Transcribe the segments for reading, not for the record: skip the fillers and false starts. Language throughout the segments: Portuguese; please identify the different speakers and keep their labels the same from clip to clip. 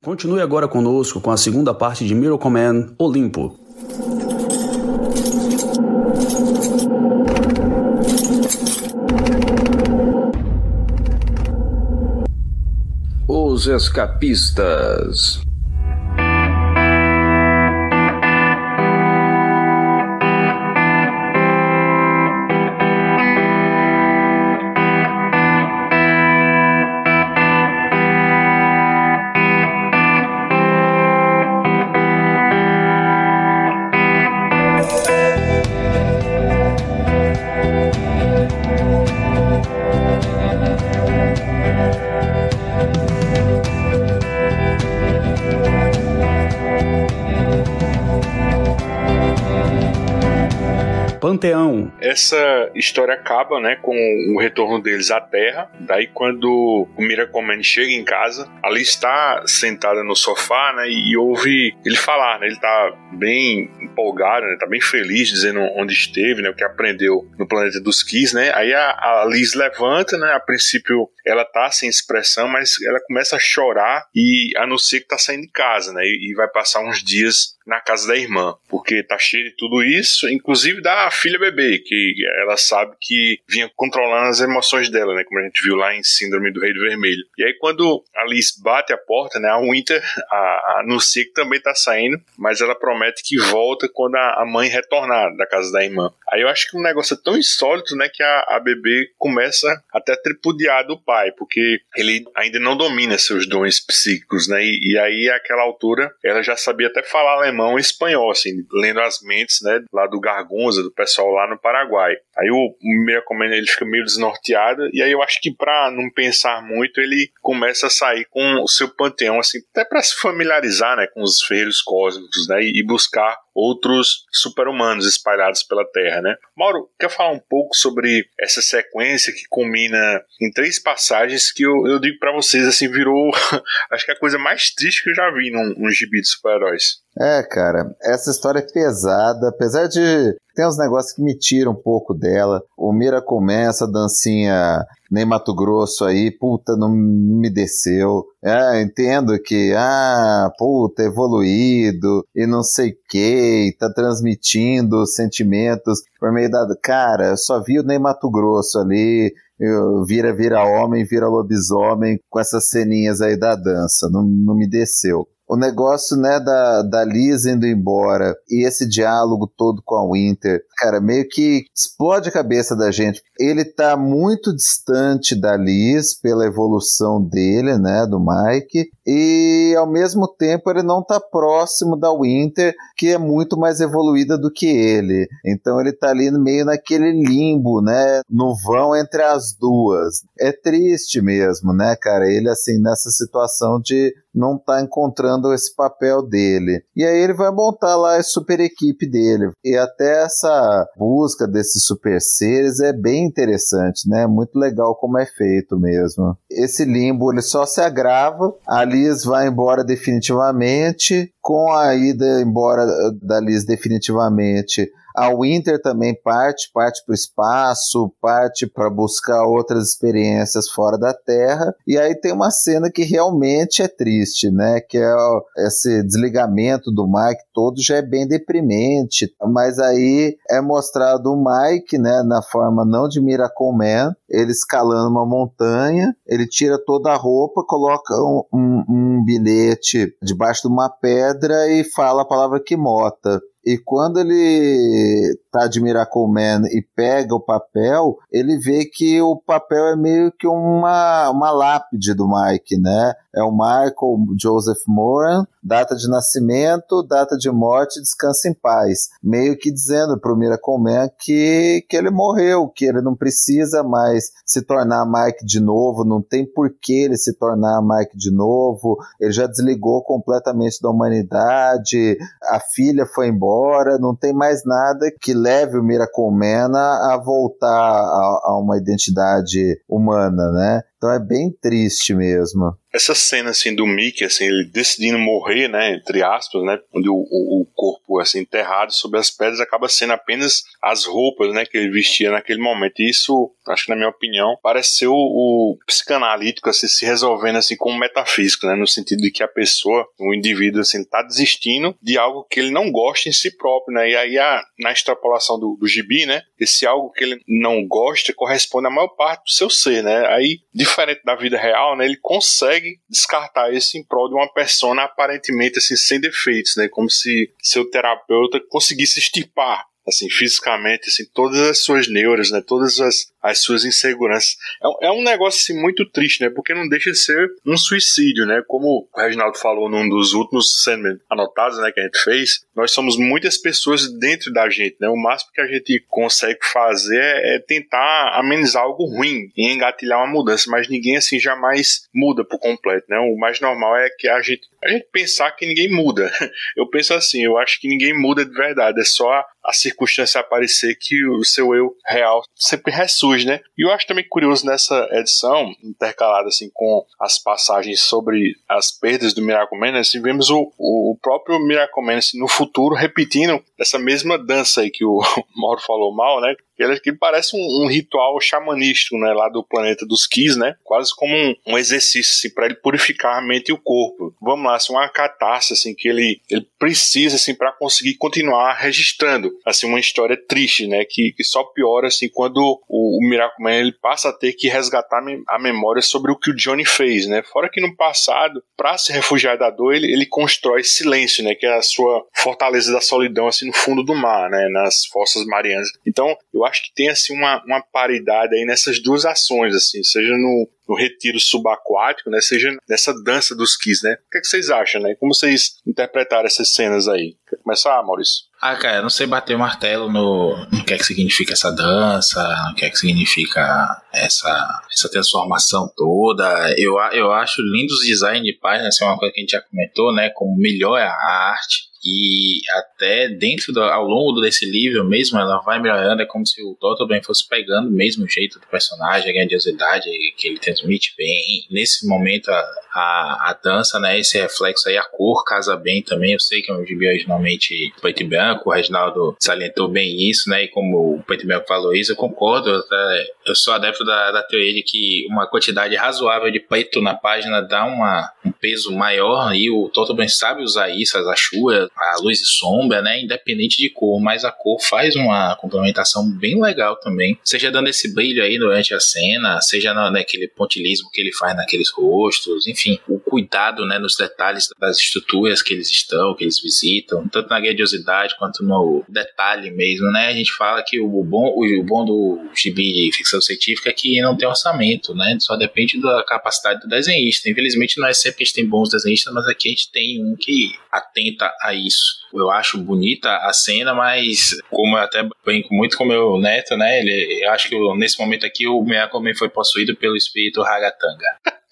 Speaker 1: Continue agora conosco com a segunda parte de Miracle Man Olimpo.
Speaker 2: Os Escapistas.
Speaker 1: Panteão.
Speaker 3: Essa história acaba, né, com o retorno deles à Terra. Daí quando o Miracle Man chega em casa, ali está sentada no sofá, né, e ouve ele falar, né, ele tá bem empolgado, né, tá bem feliz, dizendo onde esteve, né, o que aprendeu no planeta dos Kiss, né. Aí a Liz levanta, né, a princípio ela tá sem expressão, mas ela começa a chorar e anuncia que tá saindo de casa, né, e vai passar uns dias na casa da irmã, porque tá cheio de tudo isso, inclusive da filha bebê, que ela sabe que vinha controlando as emoções dela, né, como a gente viu lá em Síndrome do Rei do Vermelho. E aí quando a Liz bate a porta, né, a Winter anuncia que também tá saindo, mas ela promete que volta quando a mãe retornar da casa da irmã. Aí eu acho que um negócio é tão insólito, né, que a bebê começa até a tripudiar do pai, porque ele ainda não domina seus dons psíquicos, né, e aí àquela altura ela já sabia até falar alemão e espanhol, assim, lendo as mentes, né, lá do Gargunza, do pessoal lá no Paraguai. Aí o Miracle Man, ele fica meio desnorteado, e aí eu acho que pra não pensar muito, ele começa a sair com o seu panteão, assim, até pra se familiarizar, né, com os ferreiros cósmicos, né, e buscar outros super-humanos espalhados pela Terra, né. Mauro, quer falar um pouco sobre essa sequência que culmina em 3 passagens que eu digo pra vocês, assim, virou acho que a coisa mais triste que eu já vi num gibi de super-heróis.
Speaker 4: Cara, essa história é pesada, apesar de tem uns negócios que me tiram um pouco dela. O Mira começa a dancinha nem Mato Grosso aí, puta, não me desceu. Entendo que, puta, evoluído e não sei o que, tá transmitindo sentimentos por meio da... Cara, eu só vi o Ney Mato Grosso ali, vira homem, vira lobisomem, com essas ceninhas aí da dança, não me desceu. O negócio, né, da Liz indo embora e esse diálogo todo com a Winter, cara, meio que explode a cabeça da gente. Ele tá muito distante da Liz pela evolução dele, né, do Mike, e ao mesmo tempo ele não tá próximo da Winter, que é muito mais evoluída do que ele. Então ele tá ali meio naquele limbo, né, no vão entre as duas. É triste mesmo, né, cara, ele assim, nessa situação de não tá encontrando esse papel dele. E aí ele vai montar lá a super equipe dele. E até essa busca desses super seres é bem interessante, né? Muito legal como é feito mesmo. Esse limbo, ele só se agrava. A Liz vai embora definitivamente. Com a ida embora da Liz definitivamente, a Winter também parte para o espaço, parte para buscar outras experiências fora da Terra. E aí tem uma cena que realmente é triste, né? Que é esse desligamento do Mike todo, já é bem deprimente. Mas aí é mostrado o Mike, né, na forma não de Miracle Man, ele escalando uma montanha, ele tira toda a roupa, coloca um bilhete debaixo de uma pedra e fala a palavra Kimota. E quando ele tá de Miracle Man e pega o papel, ele vê que o papel é meio que uma lápide do Mike, né? É o Michael Joseph Moran, data de nascimento, data de morte, descansa em paz. Meio que dizendo pro Miracle Man que ele morreu, que ele não precisa mais se tornar Mike de novo, não tem por que ele se tornar Mike de novo, ele já desligou completamente da humanidade, a filha foi embora, não tem mais nada que leve o Miracle Man a voltar a uma identidade humana, né? Então é bem triste mesmo.
Speaker 3: Essa cena, assim, do Mickey, assim, ele decidindo morrer, né, entre aspas, né, onde o corpo, assim, enterrado sob as pedras acaba sendo apenas as roupas, né, que ele vestia naquele momento. E isso, acho que na minha opinião, parece ser o psicanalítico, assim, se resolvendo, assim, como metafísico, né, no sentido de que a pessoa, o indivíduo, assim, tá desistindo de algo que ele não gosta em si próprio, né, e aí na extrapolação do gibi, né, esse algo que ele não gosta corresponde à maior parte do seu ser, né, aí, diferente da vida real, né, ele consegue descartar isso em prol de uma persona aparentemente assim, sem defeitos, né? Como se seu terapeuta conseguisse extirpar assim, fisicamente, assim, todas as suas neuras, né? Todas as suas inseguranças. É um negócio assim, muito triste, né? Porque não deixa de ser um suicídio, né? Como o Reginaldo falou num dos últimos Sandman anotados, né, que a gente fez, nós somos muitas pessoas dentro da gente, né? O máximo que a gente consegue fazer é tentar amenizar algo ruim e engatilhar uma mudança, mas ninguém assim jamais muda por completo, né? O mais normal é que a gente pensar que ninguém muda. Eu penso assim, eu acho que ninguém muda de verdade, é só a circunstância aparecer que o seu eu real sempre ressurge, né? E eu acho também curioso nessa edição, intercalada assim com as passagens sobre as perdas do Miracle Man, assim, vemos o próprio Miracle Man assim, no futuro repetindo essa mesma dança aí que o Mauro falou mal, né? Que parece um ritual xamanístico, né, lá do planeta dos Kis, né, quase como um exercício assim, para ele purificar a mente e o corpo. Vamos lá, assim, uma catarse assim, que ele precisa assim, para conseguir continuar registrando assim, uma história triste, né, que só piora assim, quando o Miracle Man ele passa a ter que resgatar a memória sobre o que o Johnny fez. Né. Fora que no passado, para se refugiar da dor, ele constrói silêncio, né, que é a sua fortaleza da solidão assim, no fundo do mar, né, nas fossas marianas. Então, eu acho que tem assim uma paridade aí nessas duas ações, assim, seja no retiro subaquático, né, seja nessa dança dos Kis, né? O que vocês acham, né? Como vocês interpretaram essas cenas aí? Quer começar, Maurício?
Speaker 5: Cara, eu não sei bater o martelo no que é que significa essa dança, no que é que significa essa transformação toda. Eu acho lindo os design de página, assim, uma coisa que a gente já comentou, né? Como melhora a arte. E até ao longo desse livro mesmo, ela vai melhorando, é como se o Totleben fosse pegando mesmo o jeito do personagem, a grandiosidade que ele transmite bem. Nesse momento, a dança, né, esse reflexo aí, a cor casa bem também. Eu sei que é um gibi originalmente preto e branco, o Reginaldo salientou bem isso, né, e como o preto e branco falou isso, eu concordo. Eu sou adepto da teoria de que uma quantidade razoável de preto na página dá um peso maior, e o Totleben sabe usar isso, as achuras, a luz e sombra, né, independente de cor, mas a cor faz uma complementação bem legal também, seja dando esse brilho aí durante a cena, seja naquele pontilismo que ele faz naqueles rostos, enfim, o cuidado, né, nos detalhes das estruturas que eles visitam, tanto na grandiosidade quanto no detalhe mesmo, né, a gente fala que o bom do gibi de ficção científica é que não tem orçamento, né, só depende da capacidade do desenhista. Infelizmente não é sempre que a gente tem bons desenhistas, mas aqui a gente tem um que atenta a isso. Eu acho bonita a cena, mas como eu até brinco muito com o meu neto, né? Eu acho que nesse momento aqui o Miracle Man foi possuído pelo espírito Ragatanga.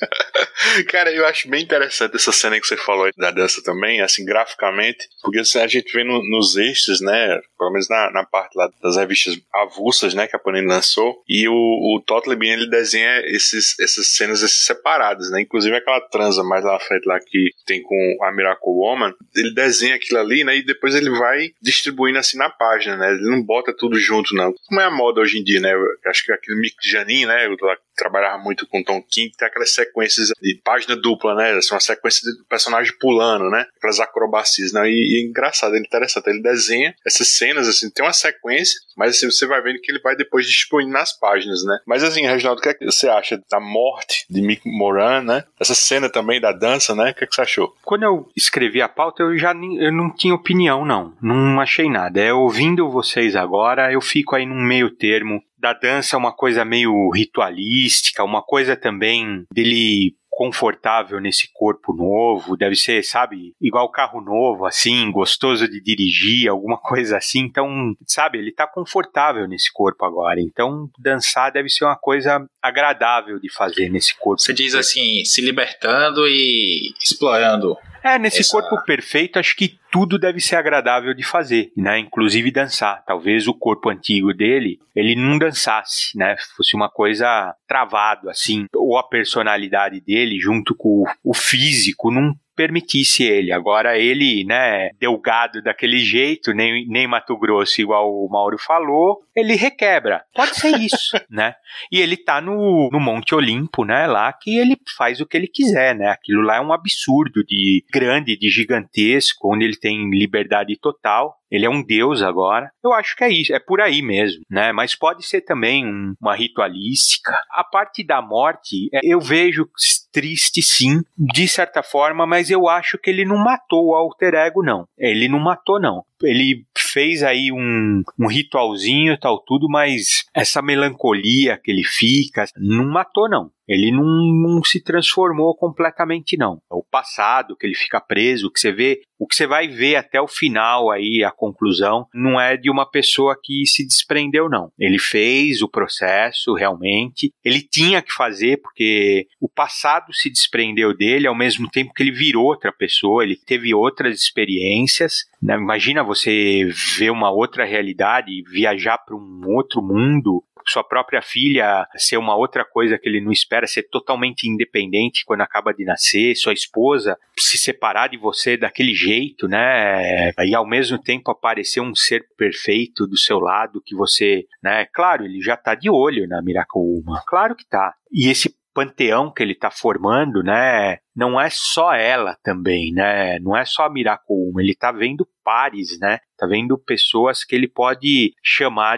Speaker 3: Cara, eu acho bem interessante essa cena que você falou da dança também, assim, graficamente, porque assim, a gente vê nos extras, né, pelo menos na parte lá das revistas avulsas, né, que a Panini lançou, e o Totleben, ele desenha essas cenas separadas, né, inclusive aquela transa mais lá na frente lá que tem com a Miracle Woman, ele desenha aquilo ali, né, e depois ele vai distribuindo assim na página, né, ele não bota tudo junto, não. Como é a moda hoje em dia, né, eu acho que aquele Mick Janin, né, trabalhava muito com Tom King, tem aquelas sequências de página dupla, né? Assim, uma sequência de personagem pulando, né? Aquelas acrobacias, né? E é engraçado, é interessante. Ele desenha essas cenas, assim, tem uma sequência, mas assim, você vai vendo que ele vai depois distribuindo nas páginas, né? Mas assim, Reginaldo, o que é que você acha da morte de Mick Moran, né? Essa cena também da dança, né? O que é que você achou?
Speaker 6: Quando eu escrevi a pauta, eu não tinha opinião, não. Não achei nada. Ouvindo vocês agora, eu fico aí num meio termo. Da dança, uma coisa meio ritualística, uma coisa também dele confortável nesse corpo novo, deve ser, sabe, igual carro novo, assim, gostoso de dirigir, alguma coisa assim. Então, sabe, ele tá confortável nesse corpo agora, então dançar deve ser uma coisa agradável de fazer nesse corpo.
Speaker 5: Você diz assim, se libertando e explorando
Speaker 6: Nesse corpo perfeito, acho que tudo deve ser agradável de fazer, né? Inclusive dançar. Talvez o corpo antigo dele, ele não dançasse, né? Fosse uma coisa travado, assim. Ou a personalidade dele, junto com o físico, não permitisse ele. Agora ele, né, delgado daquele jeito, nem Mato Grosso, igual o Mauro falou, ele requebra. Pode ser isso, né? E ele tá no Monte Olimpo, né, lá que ele faz o que ele quiser, né? Aquilo lá é um absurdo de grande, de gigantesco, onde ele tem liberdade total. Ele é um deus agora. Eu acho que é isso, é por aí mesmo, né? Mas pode ser também uma ritualística. A parte da morte, eu vejo triste sim, de certa forma, mas eu acho que ele não matou o alter ego, não. Ele não matou, não. Ele fez aí um ritualzinho e tal, tudo, mas essa melancolia que ele fica, não matou, não. Ele não se transformou completamente, não. O passado, que ele fica preso, que você vê, o que você vai ver até o final aí, a conclusão, não é de uma pessoa que se desprendeu, não. Ele fez o processo, realmente. Ele tinha que fazer, porque o passado se desprendeu dele, ao mesmo tempo que ele virou outra pessoa, ele teve outras experiências, né? Imagina você ver uma outra realidade, viajar para um outro mundo, sua própria filha ser uma outra coisa que ele não espera, ser totalmente independente quando acaba de nascer, sua esposa se separar de você daquele jeito, né, e ao mesmo tempo aparecer um ser perfeito do seu lado que você, né, claro, ele já tá de olho na Miracle Woman, claro que tá, e esse panteão que ele tá formando, né, não é só ela também, né, não é só a Miracle Woman, ele tá vendo pares, né, tá vendo pessoas que ele pode chamar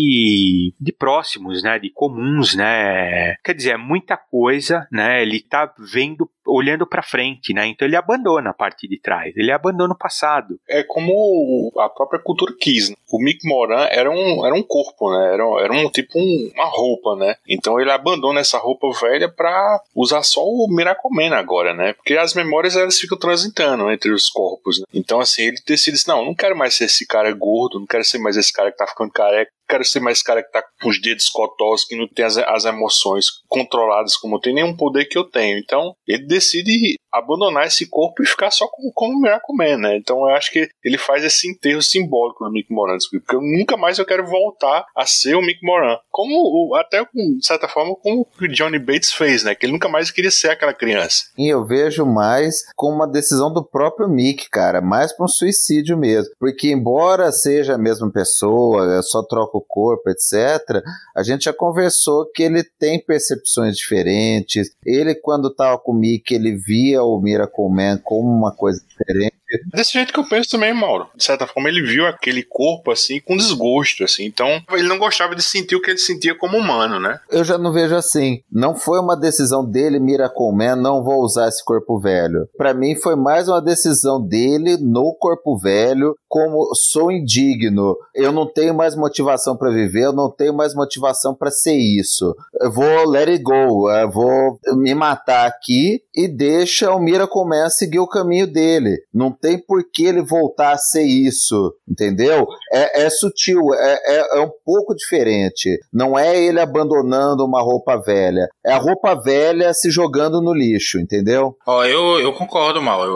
Speaker 6: de próximos, né, de comuns, né, quer dizer, é muita coisa, né, ele tá vendo, olhando pra frente, né, então ele abandona a parte de trás, ele abandona o passado.
Speaker 3: É como a própria cultura quis, né? O Mick Moran era um corpo, né, era um tipo uma roupa, né, então ele abandona essa roupa velha pra usar só o Miracle Man agora, né, porque as memórias elas ficam transitando entre os corpos, né? Então assim, ele decide, não quero mais ser esse cara gordo, não quero ser mais esse cara que tá ficando careca, quero ser mais esse cara que tá com os dedos cotosos, que não tem as emoções controladas como eu tenho, nenhum poder que eu tenho. Então, ele decide abandonar esse corpo e ficar só como o Miracle Man, né? Então, eu acho que ele faz esse enterro simbólico do Mick Moran, porque nunca mais eu quero voltar a ser o Mick Moran. Até, de certa forma, como o Johnny Bates fez, né? Que ele nunca mais queria ser aquela criança.
Speaker 4: E eu vejo mais como uma decisão do próprio Mick, cara, mais pra um suicídio mesmo. Porque, embora seja a mesma pessoa, só troca o corpo, etc., a gente já conversou que ele tem percepções diferentes. Ele, quando tava com o Mick, ele via o Miracle Man como uma coisa diferente.
Speaker 3: Desse jeito que eu penso também, Mauro. De certa forma, ele viu aquele corpo, assim, com desgosto, assim. Então, ele não gostava de sentir o que ele sentia como humano, né?
Speaker 4: Eu já não vejo assim. Não foi uma decisão dele, Miracle Man, não vou usar esse corpo velho. Pra mim, foi mais uma decisão dele no corpo velho, como sou indigno, eu não tenho mais motivação pra viver, eu não tenho mais motivação pra ser isso. Eu vou let it go, eu vou me matar aqui e deixa o Miracle Man seguir o caminho dele. Não tem por que ele voltar a ser isso, entendeu? É sutil, é um pouco diferente. Não é ele abandonando uma roupa velha, é a roupa velha se jogando no lixo, entendeu?
Speaker 5: Eu concordo, Mal.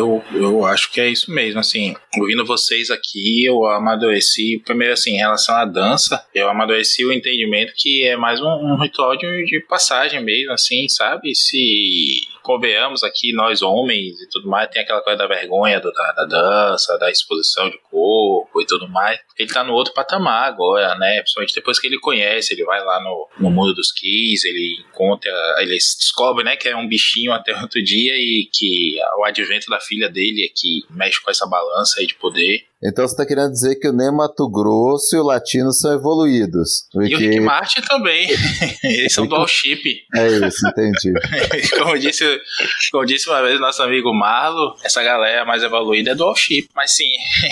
Speaker 5: Eu acho que é isso mesmo, assim, ouvindo vocês aqui, eu amadureci, primeiro assim, em relação à dança, eu amadureci o entendimento que é mais um ritual de passagem mesmo, assim, sabe? Se convenhamos aqui, nós homens e tudo mais, tem aquela coisa da vergonha da dança, da exposição de corpo e tudo mais. Ele tá no outro patamar agora, né? Principalmente depois que ele conhece, ele vai lá no mundo dos Kiss, ele encontra, ele descobre, né, que é um bichinho até outro dia e que o advento da filha dele é que mexe com essa balança aí de poder.
Speaker 4: Então você está querendo dizer que o Ney Matogrosso e o Latino são evoluídos. Porque...
Speaker 5: E o Rick Martin também. Eles são dual chip.
Speaker 4: É isso, entendi.
Speaker 5: como disse uma vez o nosso amigo Marlo, essa galera mais evoluída é dual chip. Mas sim,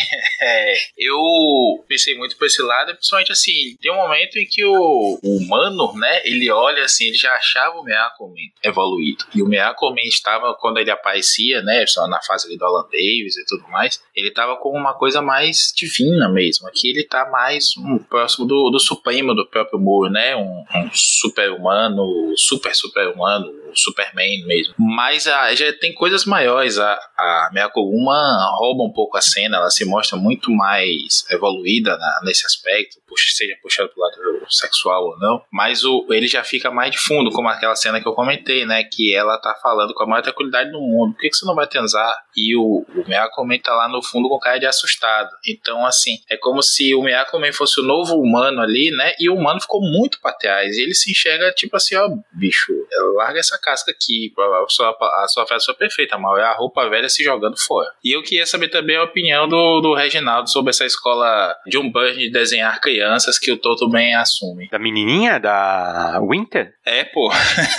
Speaker 5: eu pensei muito por esse lado, principalmente assim, tem um momento em que o humano, né, ele olha assim, ele já achava o Miracle Man evoluído. E o Miracle Man estava, quando ele aparecia, né, só na fase ali do Alan Davis e tudo mais, ele estava com uma coisa coisa mais divina mesmo. Aqui ele tá mais próximo do supremo do próprio Moore, né? Um super-humano, super-humano, Superman mesmo. Mas já tem coisas maiores. A Miyako-guma rouba um pouco a cena, ela se mostra muito mais evoluída nesse aspecto, seja puxado pro lado sexual ou não, mas ele já fica mais de fundo, como aquela cena que eu comentei, né, que ela tá falando com a maior tranquilidade do mundo, por que você não vai transar? E o Miyako-man tá lá no fundo com cara de assustado. Então, assim, é como se o Miyako-man fosse o novo humano ali, né, e o humano ficou muito pra trás, e ele se enxerga tipo assim, ó, bicho, larga essa casca aqui, a sua frase foi perfeita, mal, é a roupa velha se jogando fora. E eu queria saber também a opinião do Reginaldo sobre essa escola de um Burns de desenhar crianças que o Toto bem assume.
Speaker 6: Da menininha? Da Winter?
Speaker 5: É, pô.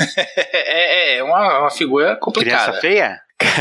Speaker 5: é uma figura complicada.
Speaker 6: Criança feia?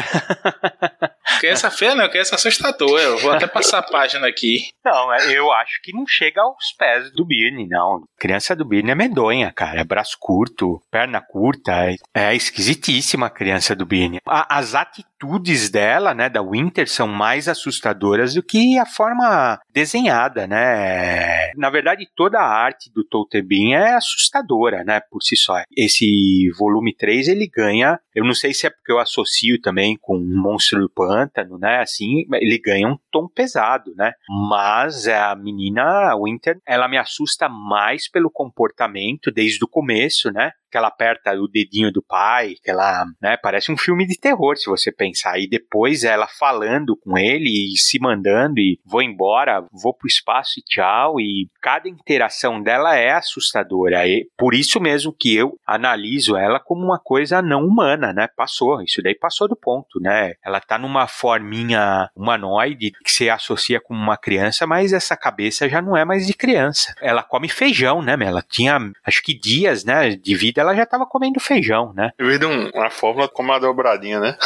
Speaker 5: Criança feia não, criança assustadora. Eu vou até passar a página aqui.
Speaker 6: Não, eu acho que não chega aos pés do Birne, não. Criança do Birne é medonha, cara. É braço curto, perna curta. É esquisitíssima a criança do Birne. As atitudes dela, né, da Winter, são mais assustadoras do que a forma desenhada, né? Na verdade, toda a arte do Totebin é assustadora, né, por si só. Esse volume 3, ele ganha, eu não sei se é porque eu associo também com um Monstro do Pântano, né, assim, ele ganha um tom pesado, né, mas a menina, a Winter, ela me assusta mais pelo comportamento desde o começo, né, que ela aperta o dedinho do pai, que ela, né, parece um filme de terror, se você pensar, e depois ela falando com ele e se mandando e vou embora, vou pro espaço e tchau, e cada interação dela é assustadora, e por isso mesmo que eu analiso ela como uma coisa não humana, né, isso daí passou do ponto, né, ela tá numa forminha humanoide que se associa com uma criança, mas essa cabeça já não é mais de criança, ela come feijão, né, ela tinha, acho que dias, né, de vida ela já estava comendo feijão, né?
Speaker 3: Eu vi uma fórmula como uma dobradinha, né?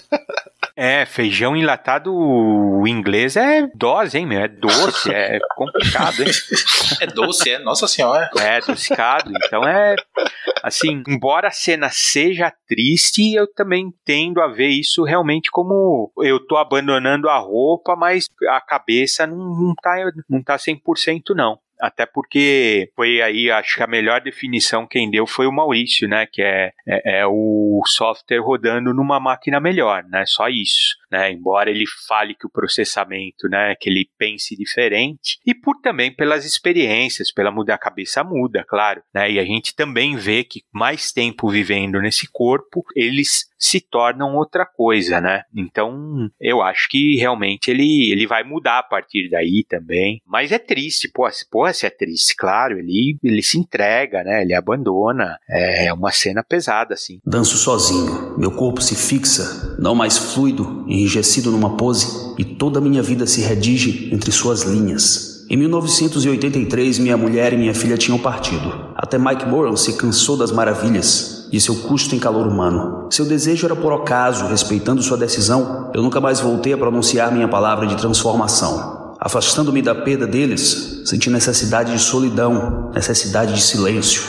Speaker 6: Feijão enlatado, o inglês é dose, hein, meu? É doce, é complicado, hein?
Speaker 5: É doce, nossa senhora.
Speaker 6: É adocicado, então assim, embora a cena seja triste, eu também tendo a ver isso realmente como eu tô abandonando a roupa, mas a cabeça não tá 100% não. Até porque foi aí, acho que a melhor definição quem deu foi o Maurício, né? Que é o software rodando numa máquina melhor, né? Só isso, né? Embora ele fale que o processamento, né? Que ele pense diferente. E também pelas experiências, pela mudar a cabeça muda, claro, né? E a gente também vê que mais tempo vivendo nesse corpo, eles se tornam outra coisa, né? Então, eu acho que realmente ele vai mudar a partir daí também. Mas é triste, se é triste, claro, ele se entrega, né? Ele abandona. É uma cena pesada, assim.
Speaker 1: Danço sozinho, meu corpo se fixa, não mais fluido, enrijecido numa pose, e toda a minha vida se redige entre suas linhas. Em 1983, minha mulher e minha filha tinham partido. Até Mike Moran se cansou das maravilhas e seu custo em calor humano. Seu desejo era por ocaso, respeitando sua decisão, eu nunca mais voltei a pronunciar minha palavra de transformação. Afastando-me da perda deles, senti necessidade de solidão, necessidade de silêncio.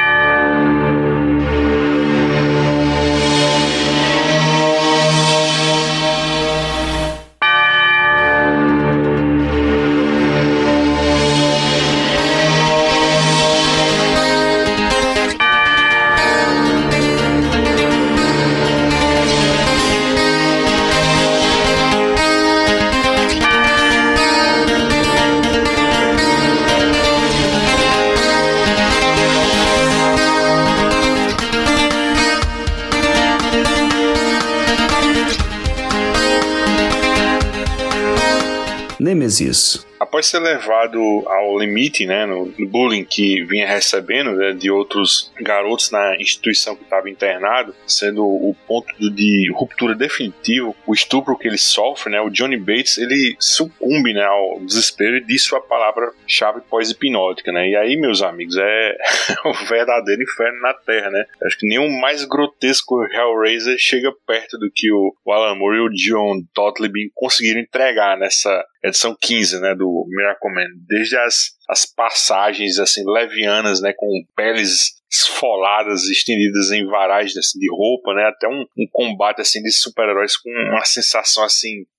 Speaker 1: Nemesis.
Speaker 3: Após ser levado ao limite, né, no bullying que vinha recebendo, né, de outros garotos na instituição que estava internado, sendo o ponto de ruptura definitivo, o estupro que ele sofre, né, o Johnny Bates, ele sucumbe, né, ao desespero e diz sua palavra-chave pós-hipnótica, né, e aí, meus amigos, é o verdadeiro inferno na Terra, né, acho que nenhum mais grotesco Hellraiser chega perto do que o Alan Moore e o John Totleben conseguiram entregar nessa edição 15, né, do Miracle Man, desde as passagens assim levianas, né, com peles esfoladas, estendidas em varais assim, de roupa, né, até um combate assim de super-heróis com uma sensação assim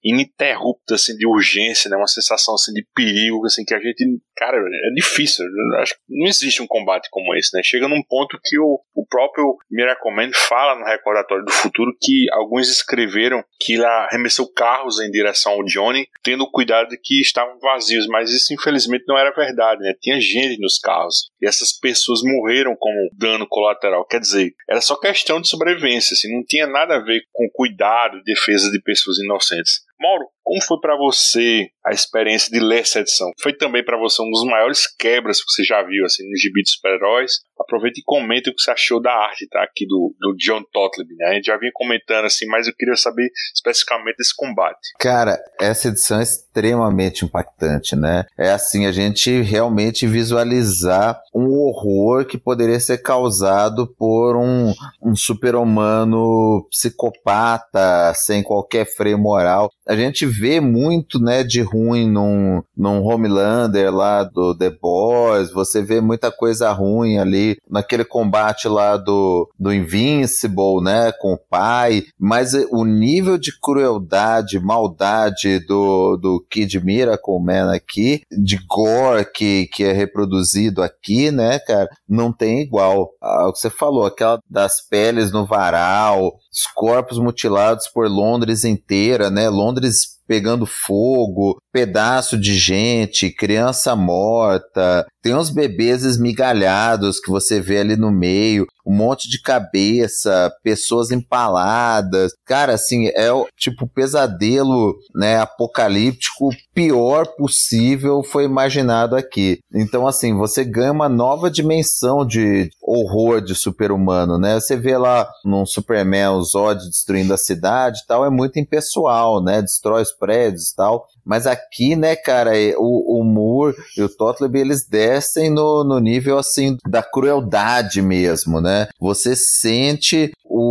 Speaker 3: ininterrupta, assim, de urgência, né? Uma sensação, assim, de perigo, assim, que a gente... Cara, é difícil. Eu acho que não existe um combate como esse, né? Chega num ponto que o próprio Miracle Man fala no Recordatório do Futuro que alguns escreveram que ele arremessou carros em direção ao Johnny, tendo o cuidado de que estavam vazios, mas isso, infelizmente, não era verdade, né? Tinha gente nos carros. E essas pessoas morreram como dano colateral. Quer dizer, era só questão de sobrevivência, assim, não tinha nada a ver com cuidado e defesa de pessoas inocentes. Mauro, como foi pra você a experiência de ler essa edição? Foi também pra você um dos maiores quebras que você já viu, assim, no gibi de super-heróis? Aproveita e comenta o que você achou da arte, tá? Aqui do John Totleben, né? A gente já vinha comentando, assim, mas eu queria saber especificamente desse combate.
Speaker 4: Cara, essa edição é extremamente impactante, né? É assim, a gente realmente visualizar um horror que poderia ser causado por um super-humano psicopata, sem qualquer freio moral. A gente vê muito, né, de ruim num Homelander lá do The Boys, você vê muita coisa ruim ali naquele combate lá do Invincible, né, com o pai, mas o nível de crueldade, maldade do Kid Miracle Man aqui, de gore que é reproduzido aqui, né, cara, não tem igual. O que você falou, aquela das peles no varal, os corpos mutilados por Londres inteira, né, Londres pegando fogo, pedaço de gente, criança morta, tem uns bebês esmigalhados que você vê ali no meio, um monte de cabeça, pessoas empaladas. Cara, assim, é o tipo pesadelo, né, apocalíptico pior possível foi imaginado aqui. Então, assim, você ganha uma nova dimensão de horror de super-humano, né? Você vê lá num Superman o Zod destruindo a cidade e tal, é muito impessoal, né? Destrói os prédios e tal. Mas aqui, né, cara, o Moore e o Totleben, eles descem no nível, assim, da crueldade mesmo, né? Você sente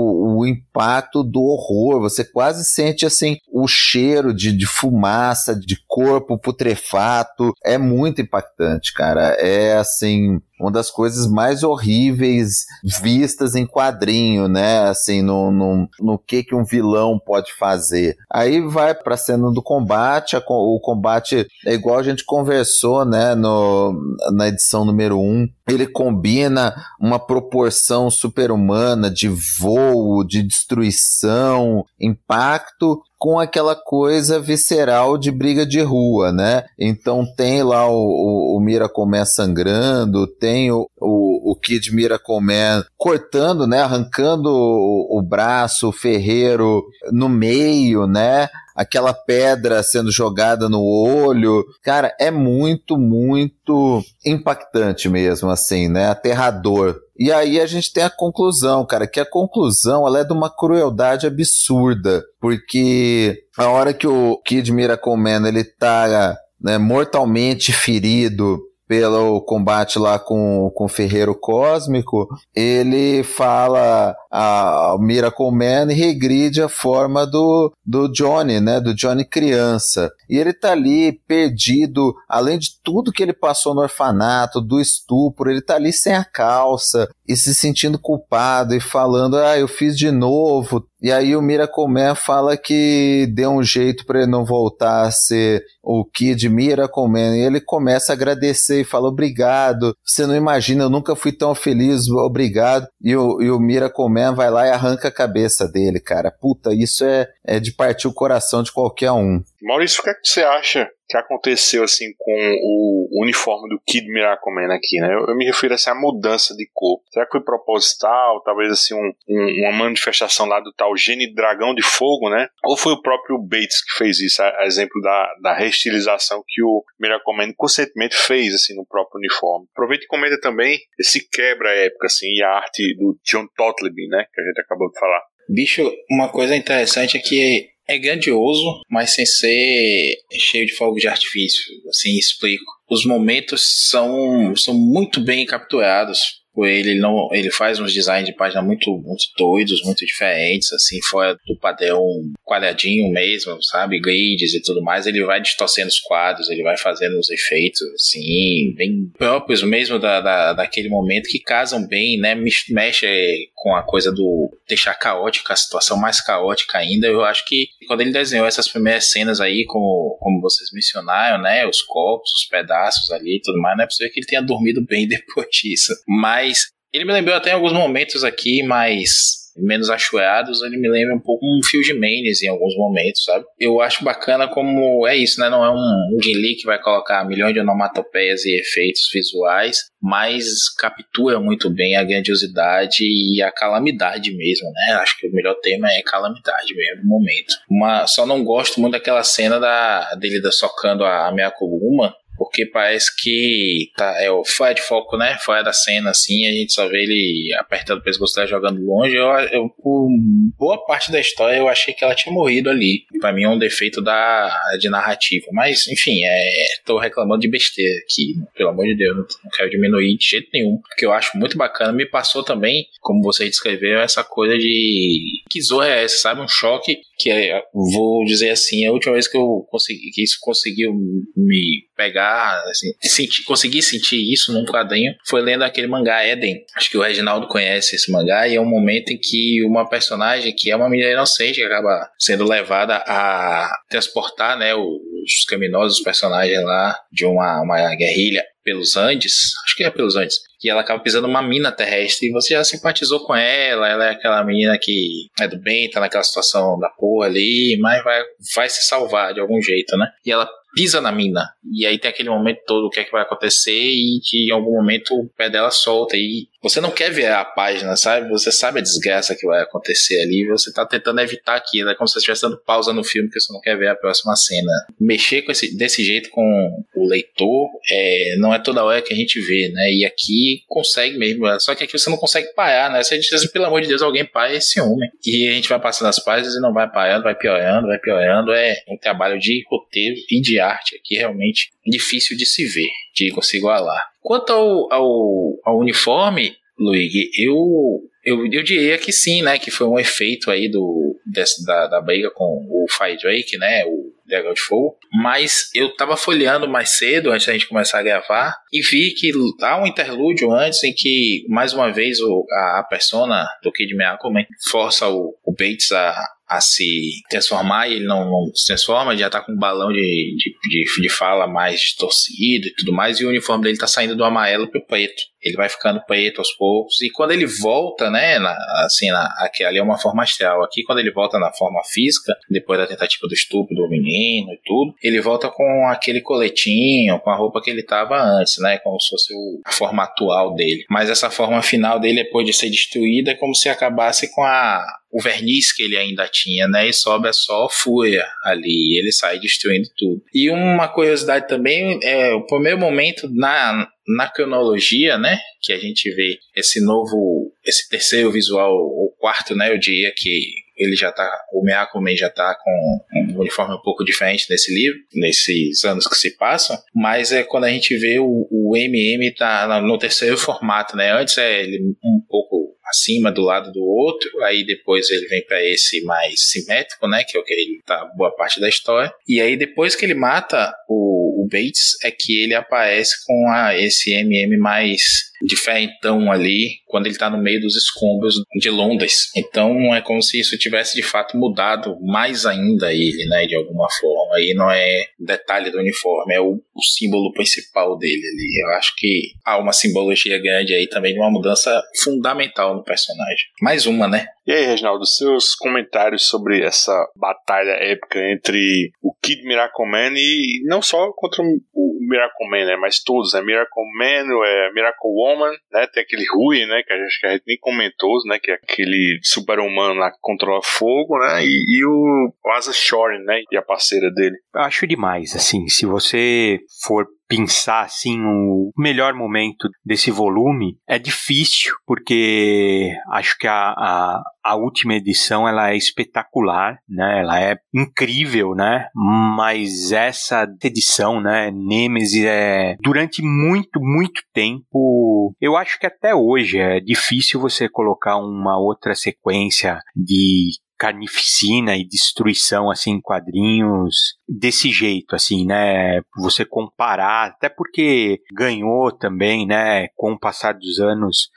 Speaker 4: o impacto do horror, você quase sente, assim, o cheiro de fumaça, de corpo putrefato. É muito impactante, cara. É, assim, uma das coisas mais horríveis vistas em quadrinho, né? Assim, no que um vilão pode fazer. Aí vai pra cena do combate. O combate é igual a gente conversou, né? Na edição número 1. Ele combina uma proporção super-humana de voo, de destruição, impacto, com aquela coisa visceral de briga de rua, né? Então tem lá o Miracle Man sangrando, tem o Kid Miracle Man cortando, né? Arrancando o braço, o ferreiro no meio, né? Aquela pedra sendo jogada no olho. Cara, é muito, muito impactante mesmo, assim, né? Aterrador. E aí a gente tem a conclusão, cara, que a conclusão ela é de uma crueldade absurda, porque a hora que o Kid Miracle Man ele tá, né, mortalmente ferido pelo combate lá com o Ferreiro Cósmico, ele fala ao Miracle Man e regride a forma do Johnny, né, do Johnny criança. E ele tá ali perdido, além de tudo que ele passou no orfanato, do estupro, ele tá ali sem a calça e se sentindo culpado e falando, eu fiz de novo. E aí o Miracle Man fala que deu um jeito para ele não voltar a ser o Kid Miracle Man. E ele começa a agradecer e fala, obrigado, você não imagina, eu nunca fui tão feliz, obrigado. E o Miracle Man vai lá e arranca a cabeça dele, cara. Puta, isso é de partir o coração de qualquer um.
Speaker 3: Maurício, o que é que você acha que aconteceu assim com o uniforme do Kid Miracle Man aqui, né? Eu me refiro assim, à mudança de cor. Será que foi proposital? Talvez assim uma manifestação lá do tal Gene Dragão de Fogo, né? Ou foi o próprio Bates que fez isso? A exemplo da reestilização que o Miracle Man conscientemente fez assim no próprio uniforme. Aproveita e comenta também esse quebra-época assim e a arte do John Totleben, né? Que a gente acabou de falar.
Speaker 5: Bicho, uma coisa interessante é que é grandioso, mas sem ser cheio de fogo de artifício. Assim, explico. Os momentos são muito bem capturados por ele. Ele faz uns designs de página muito doidos, muito diferentes, assim, fora do padrão quadradinho mesmo, sabe? Grids e tudo mais. Ele vai distorcendo os quadros, ele vai fazendo uns efeitos, assim, bem próprios mesmo daquele momento, que casam bem, né? Mexe com a coisa do deixar caótica, a situação mais caótica ainda. Eu acho que quando ele desenhou essas primeiras cenas aí, como vocês mencionaram, né, os corpos, os pedaços ali e tudo mais, não é possível que ele tenha dormido bem depois disso. Mas ele me lembrou até em alguns momentos aqui, mais menos achoeados, ele me lembra um pouco um Phil Jimenez em alguns momentos, sabe? Eu acho bacana como é isso, né? Não é um Jim Lee que vai colocar milhões de onomatopeias e efeitos visuais, mas captura muito bem a grandiosidade e a calamidade mesmo, né? Acho que o melhor termo é calamidade mesmo no momento. Só não gosto muito daquela cena dele socando a Miyako-Uma, porque parece que é o fora de foco, né? Fora da cena, assim, a gente só vê ele apertando o pescoço dela, jogando longe. Eu, por boa parte da história, eu achei que ela tinha morrido ali. Pra mim é um defeito de narrativa. Mas, enfim, tô reclamando de besteira aqui. Pelo amor de Deus, não quero diminuir de jeito nenhum, porque eu acho muito bacana. Me passou também, como você descreveu, essa coisa de... Que zorra é essa, sabe? Um choque que, vou dizer assim, a última vez que isso conseguiu me pegar, assim, conseguir sentir isso num quadrinho foi lendo aquele mangá Eden. Acho que o Reginaldo conhece esse mangá, e é um momento em que uma personagem que é uma menina inocente acaba sendo levada a transportar, né, os criminosos, os personagens lá de uma guerrilha pelos Andes, acho que é pelos Andes, e ela acaba pisando numa mina terrestre, e você já simpatizou com ela é aquela menina que é do bem, tá naquela situação da porra ali, mas vai se salvar de algum jeito, né? E ela pisa na mina, e aí tem aquele momento todo, o que é que vai acontecer, e que em algum momento o pé dela solta, e você não quer ver a página, sabe? Você sabe a desgraça que vai acontecer ali, e você tá tentando evitar aquilo, é como se você estivesse dando pausa no filme, porque você não quer ver a próxima cena. Mexer desse jeito com o leitor, não é toda hora que a gente vê, né? E aqui consegue mesmo, só que aqui você não consegue parar, né? Você diz assim, pelo amor de Deus, alguém para esse homem. E a gente vai passando as páginas e não vai parando, vai piorando. É um trabalho de roteiro e de arte aqui realmente difícil de se ver, de conseguir igualar. Quanto ao uniforme, Luigi, eu diria que sim, né? Que foi um efeito aí da briga com o Fire Drake, né? O Dragão de Fogo. Mas eu tava folheando mais cedo, antes da gente começar a gravar, e vi que há um interlúdio antes em que, mais uma vez, a persona do Kid Miyako força o Bates a se transformar, e ele não se transforma, já tá com um balão de fala mais distorcido e tudo mais, e o uniforme dele tá saindo do amarelo pro preto. Ele vai ficando preto aos poucos, e quando ele volta, né, ali é uma forma astral. Aqui, quando ele volta na forma física, depois da tentativa do estupro do menino e tudo, ele volta com aquele coletinho, com a roupa que ele tava antes, né, como se fosse a forma atual dele. Mas essa forma final dele, depois de ser destruída, é como se acabasse com o verniz que ele ainda tinha, né, e sobra só fúria ali, e ele sai destruindo tudo. E uma curiosidade também, o primeiro momento na cronologia, né, que a gente vê esse terceiro visual, o quarto, né, eu diria que o Miyako já tá com um uniforme um pouco diferente nesse livro, nesses anos que se passam, mas quando a gente vê o MM tá no terceiro formato, né, antes ele um pouco acima do lado do outro, aí depois ele vem para esse mais simétrico, né, que é o que ele tá boa parte da história, e aí depois que ele mata o Bates, é que ele aparece com esse MM mais diferentão ali, quando ele tá no meio dos escombros de Londres. Então é como se isso tivesse de fato mudado mais ainda ele, né, de alguma forma. Aí não é detalhe do uniforme, é o símbolo principal dele ali. Eu acho que há uma simbologia grande aí também de uma mudança fundamental no personagem. Mais uma, né?
Speaker 3: E aí, Reginaldo, seus comentários sobre essa batalha épica entre o Kid Miracle Man e não só contra o Miracle Man, né, mas todos, né, Miracle Man, Miracle Woman, né, tem aquele Rui, né, que a gente nem comentou, né, que é aquele super-humano lá que controla fogo, né, e o Asa Shorin, né, e a parceira dele.
Speaker 6: Eu acho demais, assim, se você for pensar assim o melhor momento desse volume, é difícil, porque acho que a última edição ela é espetacular, né? Ela é incrível, né? Mas essa edição, né, Nemesis, durante muito, muito tempo, eu acho que até hoje é difícil você colocar uma outra sequência de carnificina e destruição, assim, em quadrinhos desse jeito, assim, né, você comparar, até porque ganhou também, né, com o passar dos anos,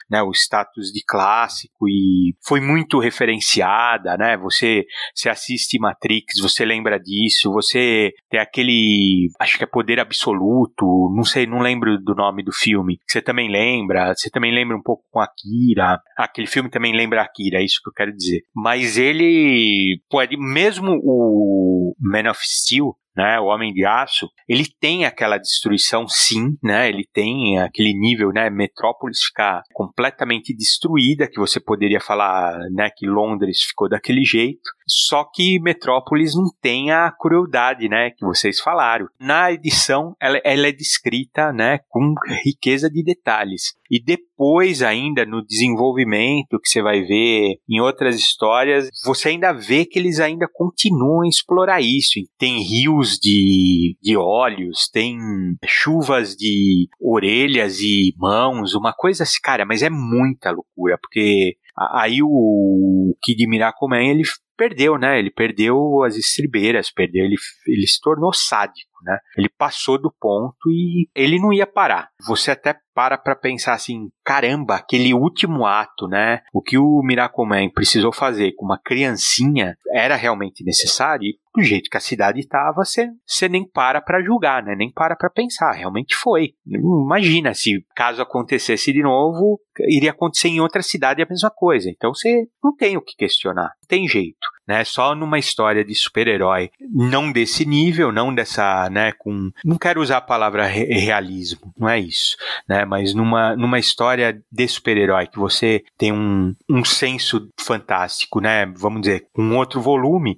Speaker 6: né, o status de clássico e foi muito referenciada, né? Você assiste Matrix, você lembra disso, você tem aquele, acho que é Poder Absoluto, não sei, não lembro do nome do filme, você também lembra um pouco com Akira, aquele filme também lembra Akira, é isso que eu quero dizer. Mas ele pode, mesmo o Man of Steel, né, o Homem de Aço, ele tem aquela destruição, sim, né, ele tem aquele nível, né, Metrópolis ficar completamente destruída, que você poderia falar, né, que Londres ficou daquele jeito, só que Metrópolis não tem a crueldade, né, que vocês falaram. Na edição, ela é descrita, né, com riqueza de detalhes. E depois ainda, no desenvolvimento que você vai ver em outras histórias, você ainda vê que eles ainda continuam a explorar isso. Tem rios de olhos, tem chuvas de orelhas e mãos, uma coisa assim, cara, mas é muita loucura, porque aí o Kid Miracle Man, ele perdeu, né? Ele perdeu as estribeiras, ele se tornou sádico, né? Ele passou do ponto e ele não ia parar. Você até para pensar assim, caramba, aquele último ato, né? O que o Miracle Man precisou fazer com uma criancinha era realmente necessário? E do jeito que a cidade estava, você nem para julgar, né? Nem para pensar, realmente foi. Imagina se caso acontecesse de novo, iria acontecer em outra cidade a mesma coisa. Então você não tem o que questionar, não tem jeito, né? Só numa história de super-herói, não desse nível, não dessa, né, não quero usar a palavra realismo, não é isso, né? Mas numa história de super-herói que você tem um senso fantástico, né? Vamos dizer, com outro volume,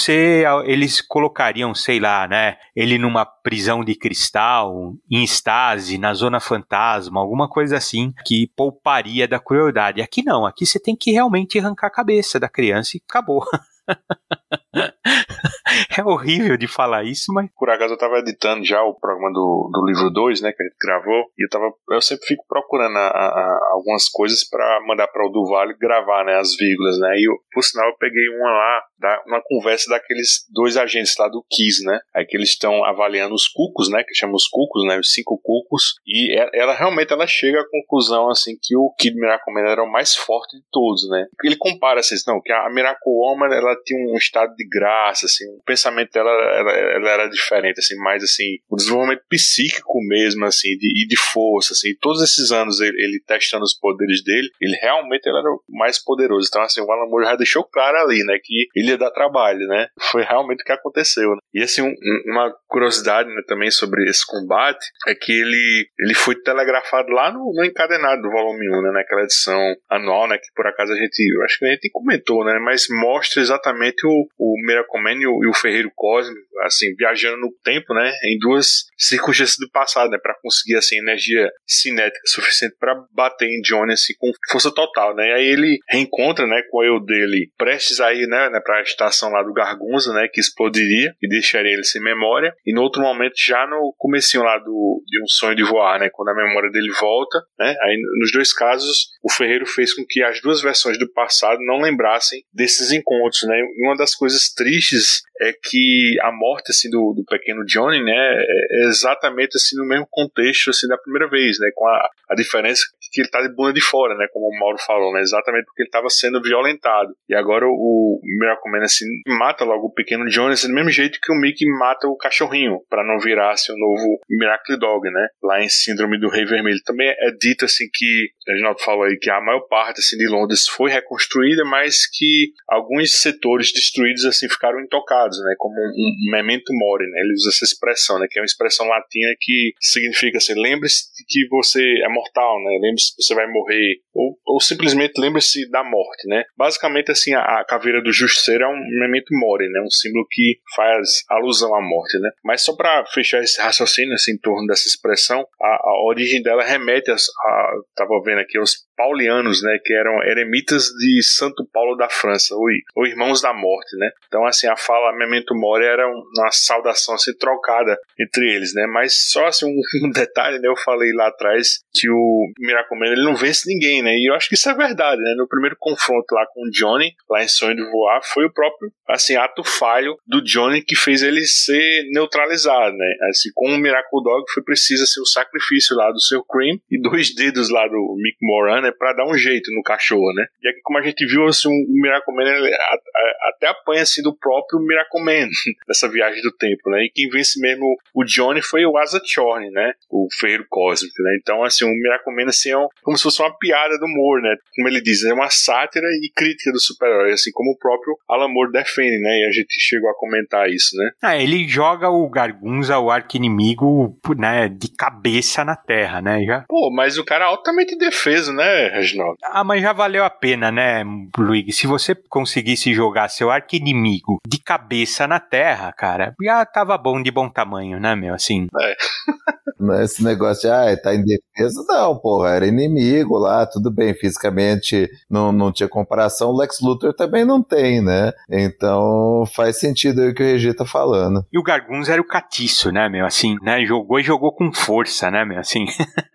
Speaker 6: eles colocariam, sei lá, né? Ele numa prisão de cristal, em estase, na zona fantasma, alguma coisa assim, que pouparia da crueldade. Aqui não, aqui você tem que realmente arrancar a cabeça da criança e acabou. É horrível de falar isso, mas...
Speaker 3: Por acaso eu tava editando já o programa do livro 2, né, que a gente gravou, e eu sempre fico procurando algumas coisas pra mandar pra o do Vale gravar, né, as vírgulas, né, e por sinal eu peguei uma lá, uma conversa daqueles dois agentes lá do Kiss, né, aí que eles estão avaliando os cucos, né, que chamam os cucos, né, os 5 cucos, e ela realmente chega à conclusão, assim, que o Kid Miracle Man era o mais forte de todos, né, ele compara, assim, não, que a Miracle Woman, ela tinha um estado de graça, assim, o pensamento dela ela era diferente, assim, mais assim, o desenvolvimento psíquico mesmo, assim, e de força, assim, todos esses anos ele testando os poderes dele, ele realmente era o mais poderoso. Então, assim, o Alan Moore já deixou claro ali, né, que ele ia dar trabalho, né, foi realmente o que aconteceu, né? E assim, uma curiosidade, né, também sobre esse combate, é que ele foi telegrafado lá no encadenado do volume 1, né, naquela edição anual, né, que por acaso eu acho que a gente comentou, né, mas mostra exatamente o Miracle Man e o Ferreiro Cósmico, assim, viajando no tempo, né, em duas circunstâncias do passado, né, para conseguir, assim, energia cinética suficiente para bater em Johnny, assim, com força total, né, e aí ele reencontra, né, com o eu dele prestes a ir, né, para a estação lá do Gargunza, né, que explodiria e deixaria ele sem memória, e no outro momento, já no comecinho lá de Um Sonho de Voar, né, quando a memória dele volta, né, aí nos dois casos, o Ferreiro fez com que as duas versões do passado não lembrassem desses encontros, né, e uma das coisas tristes é que a morte, assim, do pequeno Johnny, né, é exatamente, assim, no mesmo contexto, assim, da primeira vez, né, com a diferença que ele tá de bunda de fora, né, como o Mauro falou, né, exatamente porque ele estava sendo violentado, e agora o Miracle Man, assim, mata logo o pequeno Johnny, assim, do mesmo jeito que o Mickey mata o cachorrinho, para não virar, assim, o novo Miracle Dog, né, lá em Síndrome do Rei Vermelho. Também é dito, assim, que, a Reginaldo falou aí, que a maior parte, assim, de Londres foi reconstruída, mas que alguns setores destruídos, assim, ficaram intocados, né, como um memento mori, né, ele usa essa expressão, né, que é uma expressão latina que significa assim, lembre-se que você é mortal, né, lembre-se que você vai morrer, ou simplesmente lembre-se da morte, né, basicamente assim, a caveira do Justiceiro é um memento mori, né, um símbolo que faz alusão à morte, né, mas só para fechar esse raciocínio, assim, em torno dessa expressão, a origem dela remete tava vendo aqui, aos paulianos, né, que eram eremitas de Santo Paulo da França, ou irmãos da morte, né, então assim, a fala Memento Mori era uma saudação assim, trocada entre eles, né, mas só assim, um detalhe, né, eu falei lá atrás que o Miracle Man, ele não vence ninguém, né, e eu acho que isso é verdade, né, no primeiro confronto lá com o Johnny, lá em Sonho de Voar, foi o próprio, assim, ato falho do Johnny que fez ele ser neutralizado, né, assim, com o Miracle Dog foi preciso, assim, o sacrifício lá do Sr. Cream e 2 dedos lá do Mick Moran, né, pra dar um jeito no cachorro, né? E aqui, como a gente viu, assim, o Miracle Man até apanha, assim, do próprio Miracle Man nessa viagem do tempo, né? E quem vence mesmo o Johnny foi o Asa Chorn, né? O ferreiro cósmico, né? Então, assim, o Miracle Man, assim, como se fosse uma piada do Moore, né? Como ele diz, é uma sátira e crítica do super-herói, assim como o próprio Alan Moore defende, né? E a gente chegou a comentar isso, né?
Speaker 6: Ele joga o Gargunza, o arqui-inimigo, né, de cabeça na terra, né?
Speaker 3: Pô, mas o cara é altamente defeso, né, Reginaldo?
Speaker 6: Mas já valeu a pena, né, Luigi? Se você conseguisse jogar seu arqui-inimigo de cabeça na terra, cara, já tava bom de bom tamanho, né, meu? Assim.
Speaker 4: Esse negócio de, tá indefeso, não, porra, era inimigo lá, tudo bem, fisicamente não tinha comparação, o Lex Luthor também não tem, né? Então faz sentido aí o que o Regi tá falando.
Speaker 6: E o Gargunza era o catiço, né, meu? Assim, né? Jogou com força, né, meu? Assim.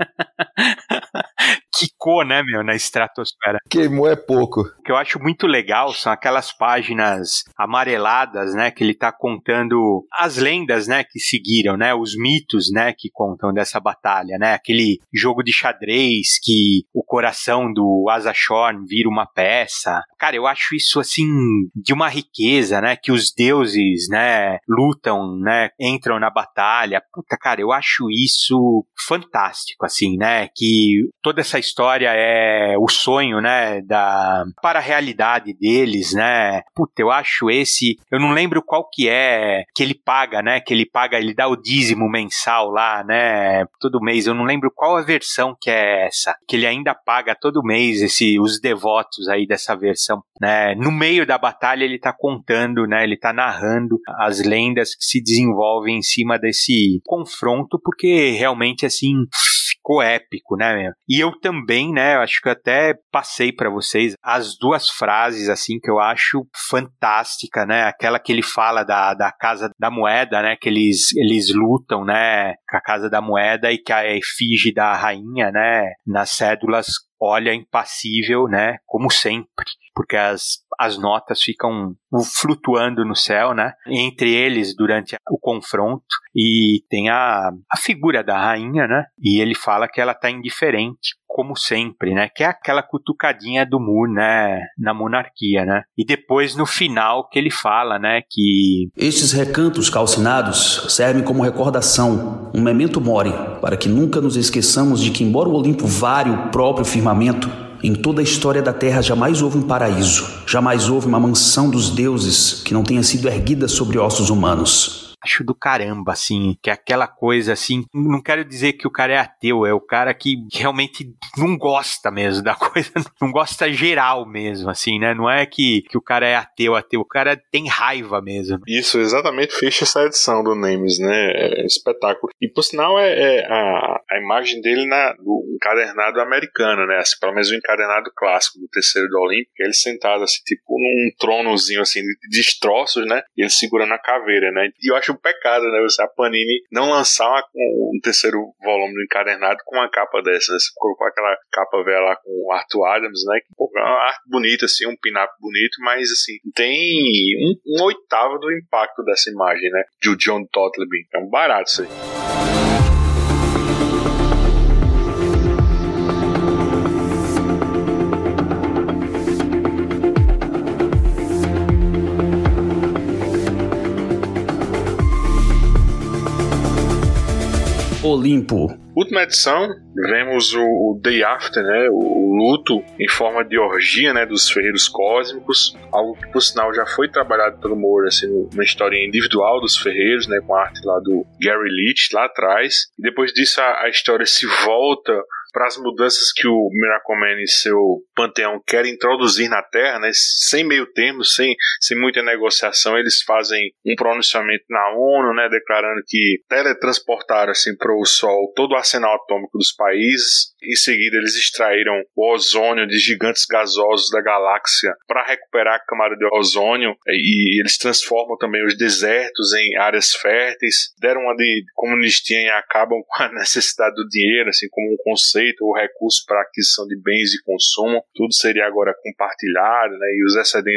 Speaker 6: Quicou, né, meu, na estratosfera.
Speaker 4: Queimou é pouco.
Speaker 6: O que eu acho muito legal são aquelas páginas amareladas, né, que ele tá contando as lendas, né, que seguiram, né, os mitos, né, que contam dessa batalha, né, aquele jogo de xadrez que o coração do Asa Chorn vira uma peça. Cara, eu acho isso, assim, de uma riqueza, né, que os deuses, né, lutam, né, entram na batalha. Puta, cara, eu acho isso fantástico, assim, né, que toda essa história é o sonho, né, para a realidade deles, né. Puta, eu acho eu não lembro qual que é que ele paga, né, ele dá o dízimo mensal lá, né, todo mês. Eu não lembro qual a versão que é essa, que ele ainda paga todo mês os devotos aí dessa versão, né. No meio da batalha ele tá contando, né, ele tá narrando as lendas que se desenvolvem em cima desse confronto, porque realmente, assim, ficou épico, né, meu? E eu também, né, eu acho que eu até passei pra vocês as duas frases, assim, que eu acho fantástica, né, aquela que ele fala da Casa da Moeda, né, que eles lutam, né, com a Casa da Moeda, e que a efígie da rainha, né, nas cédulas olha impassível, né, como sempre, porque as notas ficam flutuando no céu, né, entre eles durante o confronto, e tem a figura da rainha, né, e ele fala que ela tá indiferente, como sempre, né, que é aquela cutucadinha do Moore, né, na monarquia, né, e depois no final que ele fala, né, que
Speaker 1: estes recantos calcinados servem como recordação, um memento mori, para que nunca nos esqueçamos de que, embora o Olimpo vare o próprio firmamento, em toda a história da Terra jamais houve um paraíso, jamais houve uma mansão dos deuses que não tenha sido erguida sobre ossos humanos.
Speaker 6: Acho do caramba, assim, que é aquela coisa, assim, não quero dizer que o cara é ateu, é o cara que realmente não gosta mesmo da coisa, não gosta geral mesmo, assim, né, não é que o cara é ateu, o cara tem raiva mesmo.
Speaker 3: Isso, exatamente, fecha essa edição do Names, né, é espetáculo. E por sinal a imagem dele do encadernado americano, né, assim, pelo menos o encadernado clássico do Terceiro do Olímpico, ele sentado, assim, tipo num tronozinho, assim, de destroços, né, e ele segurando a caveira, né, e eu acho um pecado, né, a Panini não lançar um terceiro volume do encadernado com uma capa dessa, né? Você colocou aquela capa velha lá com o Arthur Adams, né, que é uma arte bonita, assim, um pin-up bonito, mas, assim, tem um oitavo do impacto dessa imagem, né, de John Totleby. É um barato isso aí.
Speaker 1: Olimpo.
Speaker 3: Última edição, vemos o Day After, né, o luto em forma de orgia, né, dos ferreiros cósmicos, algo que por sinal já foi trabalhado pelo Moore, assim, numa história individual dos ferreiros, né, com a arte lá do Gary Leach lá atrás, e depois disso a história se volta para as mudanças que o Miracle Man e seu panteão querem introduzir na Terra, né, sem meio termo, sem muita negociação. Eles fazem um pronunciamento na ONU, né, declarando que teletransportaram assim, para o Sol todo o arsenal atômico dos países. Em seguida eles extraíram o ozônio de gigantes gasosos da galáxia para recuperar a camada de ozônio, e eles transformam também os desertos em áreas férteis, deram uma de comunistinha e acabam com a necessidade do dinheiro, assim, como um conceito ou recurso para aquisição de bens de consumo. Tudo seria agora compartilhado, né, e os excedentes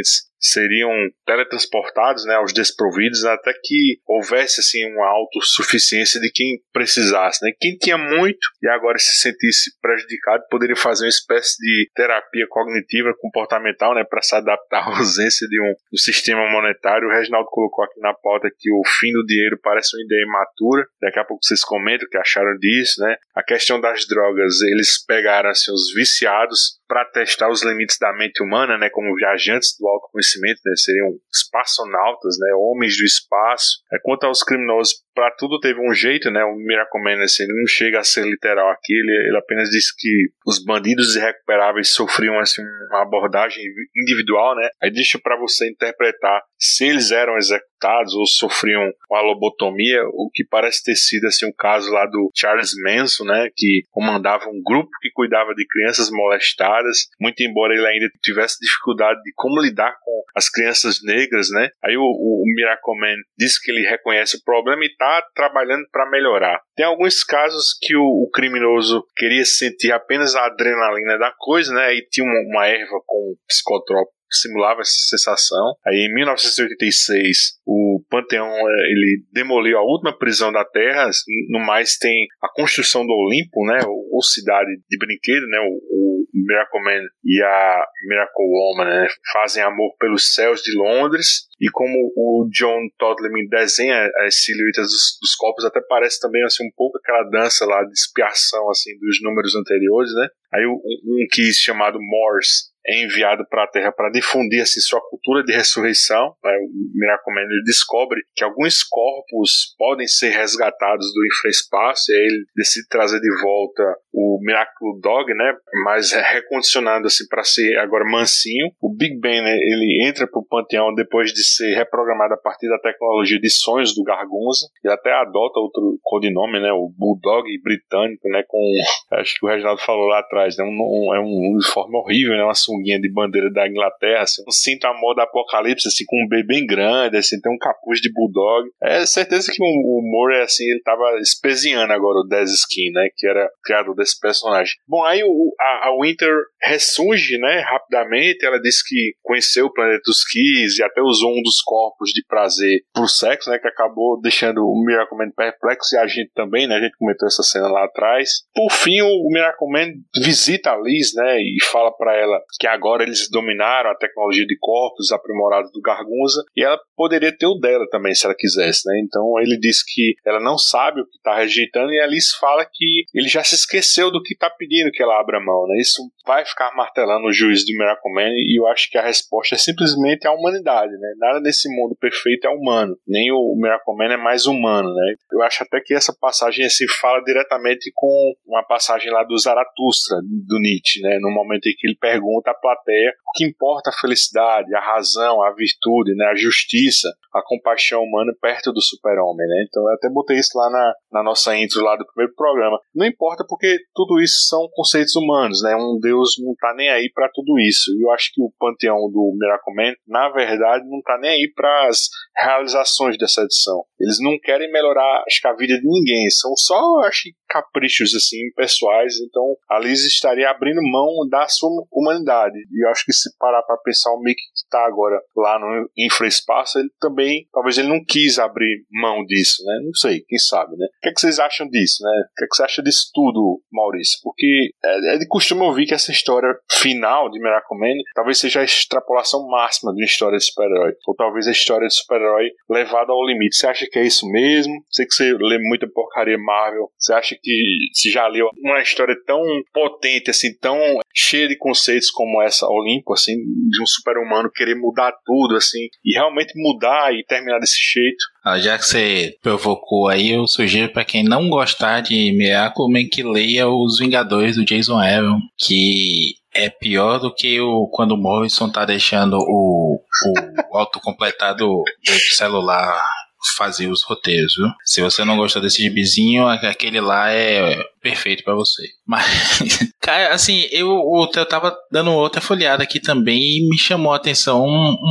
Speaker 3: seriam teletransportados, né, aos desprovidos, até que houvesse assim uma autossuficiência de quem precisasse, né? Quem tinha muito e agora se sentisse prejudicado poderia fazer uma espécie de terapia cognitiva comportamental, né, para se adaptar à ausência de um sistema monetário. O Reginaldo colocou aqui na pauta que o fim do dinheiro parece uma ideia imatura. Daqui a pouco vocês comentam o que acharam disso, né? A questão das drogas, eles pegaram assim, os viciados para testar os limites da mente humana, né, como viajantes do autoconhecimento, né, seriam espaçonautas, né, homens do espaço. Quanto aos criminosos, para tudo teve um jeito, né, o Miracle assim, ele não chega a ser literal aqui, ele apenas diz que os bandidos irrecuperáveis sofriam assim, uma abordagem individual, né, aí deixa para você interpretar se eles eram executados ou sofriam uma lobotomia, o que parece ter sido assim, o caso lá do Charles Manson, né, que comandava um grupo que cuidava de crianças molestadas, muito embora ele ainda tivesse dificuldade de como lidar com as crianças negras, né? Aí o Miracle Man diz que ele reconhece o problema e está trabalhando para melhorar. Tem alguns casos que o criminoso queria sentir apenas a adrenalina da coisa, né? E tinha uma erva com psicotrópico simulava essa sensação. Aí em 1986 o Panteão ele demoliu a última prisão da Terra. No mais tem a construção do Olimpo, né, ou cidade de brinquedo, né, o Miracle Man e a Miracle Woman, né, fazem amor pelos céus de Londres. E como o John Toddlerman desenha as silhuetas dos corpos, até parece também assim, um pouco aquela dança lá de expiação assim, dos números anteriores, né? Aí um quiz chamado Morse é enviado para a Terra para difundir assim, sua cultura de ressurreição. Né? O Miracle Man ele descobre que alguns corpos podem ser resgatados do infraespaço, e aí ele decide trazer de volta o Miracle Dog, né? Mas recondicionando assim, para ser agora mansinho. O Big Ben, né? Ele entra para o Panteão depois de ser reprogramado a partir da tecnologia de sonhos do Gargunza, e até adota outro codinome, né? O Bulldog britânico, né? Com, acho que o Reginaldo falou lá atrás, né? É um uniforme horrível, né? Uma sunguinha de bandeira da Inglaterra, assim, um cinto à moda apocalipse, assim, com um bebê bem grande, assim, tem um capuz de Bulldog. É certeza que o Moore, assim, ele tava espezinhando agora o Dez Skin, né? Que era criador desse personagem. Bom, aí a Winter ressurge, né? Rapidamente, ela disse que conheceu o planeta dos Keys e até usou um dos corpos de prazer pro sexo, né, que acabou deixando o Miracle Man perplexo, e a gente também, né, a gente comentou essa cena lá atrás. Por fim, o Miracle Man visita a Liz, né, e fala pra ela que agora eles dominaram a tecnologia de corpos aprimorados do Gargunza, e ela poderia ter o dela também, se ela quisesse, né, então ele diz que ela não sabe o que tá rejeitando, e a Liz fala que ele já se esqueceu do que tá pedindo que ela abra mão, né, isso vai ficar martelando o juízo do Miracle Man, e eu acho que a resposta é simplesmente a humanidade, né, nada desse mundo perfeito é humano, nem o Miracle Man é mais humano, né? Eu acho até que essa passagem assim, fala diretamente com uma passagem lá do Zaratustra, do Nietzsche, né? No momento em que ele pergunta à plateia o que importa a felicidade, a razão, a virtude, né? A justiça, a compaixão humana perto do super-homem, né? Então eu até botei isso lá na nossa intro lá do primeiro programa. Não importa porque tudo isso são conceitos humanos, né? Um Deus não tá nem aí para tudo isso. E eu acho que o panteão do Miracle Man, na verdade, não tá nem aí para as realizações dessa edição. Eles não querem melhorar, acho que a vida de ninguém, são só, acho que, caprichos assim, pessoais. Então a Liz estaria abrindo mão da sua humanidade, e eu acho que se parar para pensar o Mickey que está agora lá no infraespaço, ele também, talvez ele não quis abrir mão disso, né? Não sei, quem sabe, né? O que é que vocês acham disso, né? O que é que você acha disso tudo, Maurício? Porque é de costume ouvir que essa história final de Miracle Man talvez seja a extrapolação máxima de uma história de super-herói, ou talvez a história de super-herói levada ao limite. Você acha que é isso mesmo? Sei que você lê muita porcaria Marvel. Você acha que se já leu uma história tão potente, assim, tão cheia de conceitos como essa Olimpo, assim, de um super-humano querer mudar tudo, assim, e realmente mudar e terminar desse jeito?
Speaker 5: Já que você provocou aí, eu sugiro para quem não gostar de Miracle Man que leia Os Vingadores do Jason Aaron, que é pior do que quando o Morrison tá deixando o autocompletado do celular fazer os roteiros, viu? Se você não gostou desse gibizinho, aquele lá é perfeito pra você. Mas, cara, assim, eu tava dando outra folheada aqui também e me chamou a atenção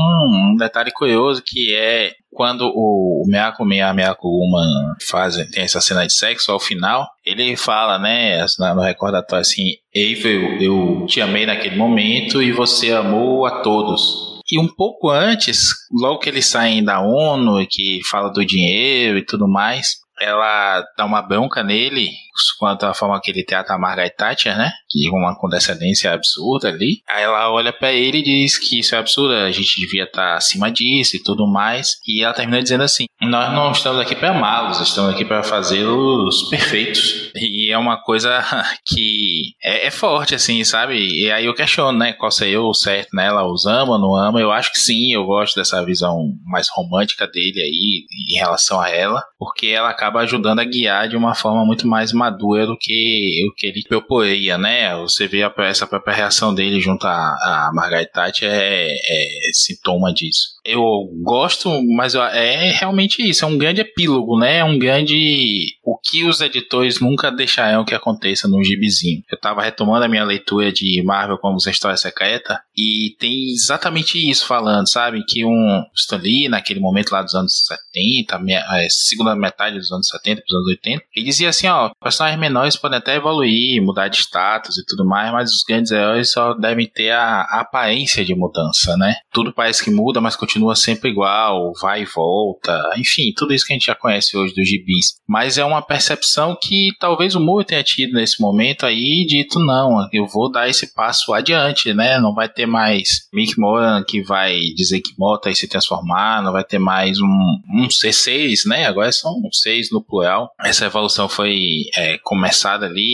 Speaker 5: um detalhe curioso, que é quando o Miracle Man e a Miracle Woman tem essa cena de sexo, ao final, ele fala, né, no recordatório assim, Eve, eu te amei naquele momento e você amou a todos. E um pouco antes, logo que eles saem da ONU e que fala do dinheiro e tudo mais, ela dá uma bronca nele quanto à forma que ele trata a Margaret Thatcher, né? Que uma condescendência absurda ali. Aí ela olha pra ele e diz que isso é absurdo, a gente devia estar acima disso e tudo mais. E ela termina dizendo assim: nós não estamos aqui para amá-los, estamos aqui para fazê-los perfeitos. E é uma coisa que é forte, assim, sabe? E aí eu questiono, né? Qual seria o certo, né? Ela os ama, não ama? Eu acho que sim, eu gosto dessa visão mais romântica dele aí em relação a ela, porque ela acaba ajudando a guiar de uma forma muito mais madura do que o que ele proporia, né? Você vê essa própria reação dele junto a Margaret Thatcher é sintoma disso. Eu gosto, mas é realmente isso, é um grande epílogo, né? É um grande... O que os editores nunca deixarão que aconteça num gibizinho. Eu tava retomando a minha leitura de Marvel como História Secreta e tem exatamente isso falando, sabe? Que Stan Lee, naquele momento lá dos anos 70, segunda metade dos anos 70 para os anos 80, ele dizia assim, ó, personagens menores podem até evoluir, mudar de status e tudo mais, mas os grandes heróis só devem ter a aparência de mudança, né? Tudo parece que muda, mas continua sempre igual, vai e volta, enfim, tudo isso que a gente já conhece hoje dos gibis. Mas é uma percepção que talvez o Moore tenha tido nesse momento aí, dito, não, eu vou dar esse passo adiante, né? Não vai ter mais Mick Moran que vai dizer que volta e se transformar, não vai ter mais um C6, né? Agora são 6 no plural. Essa evolução foi começada ali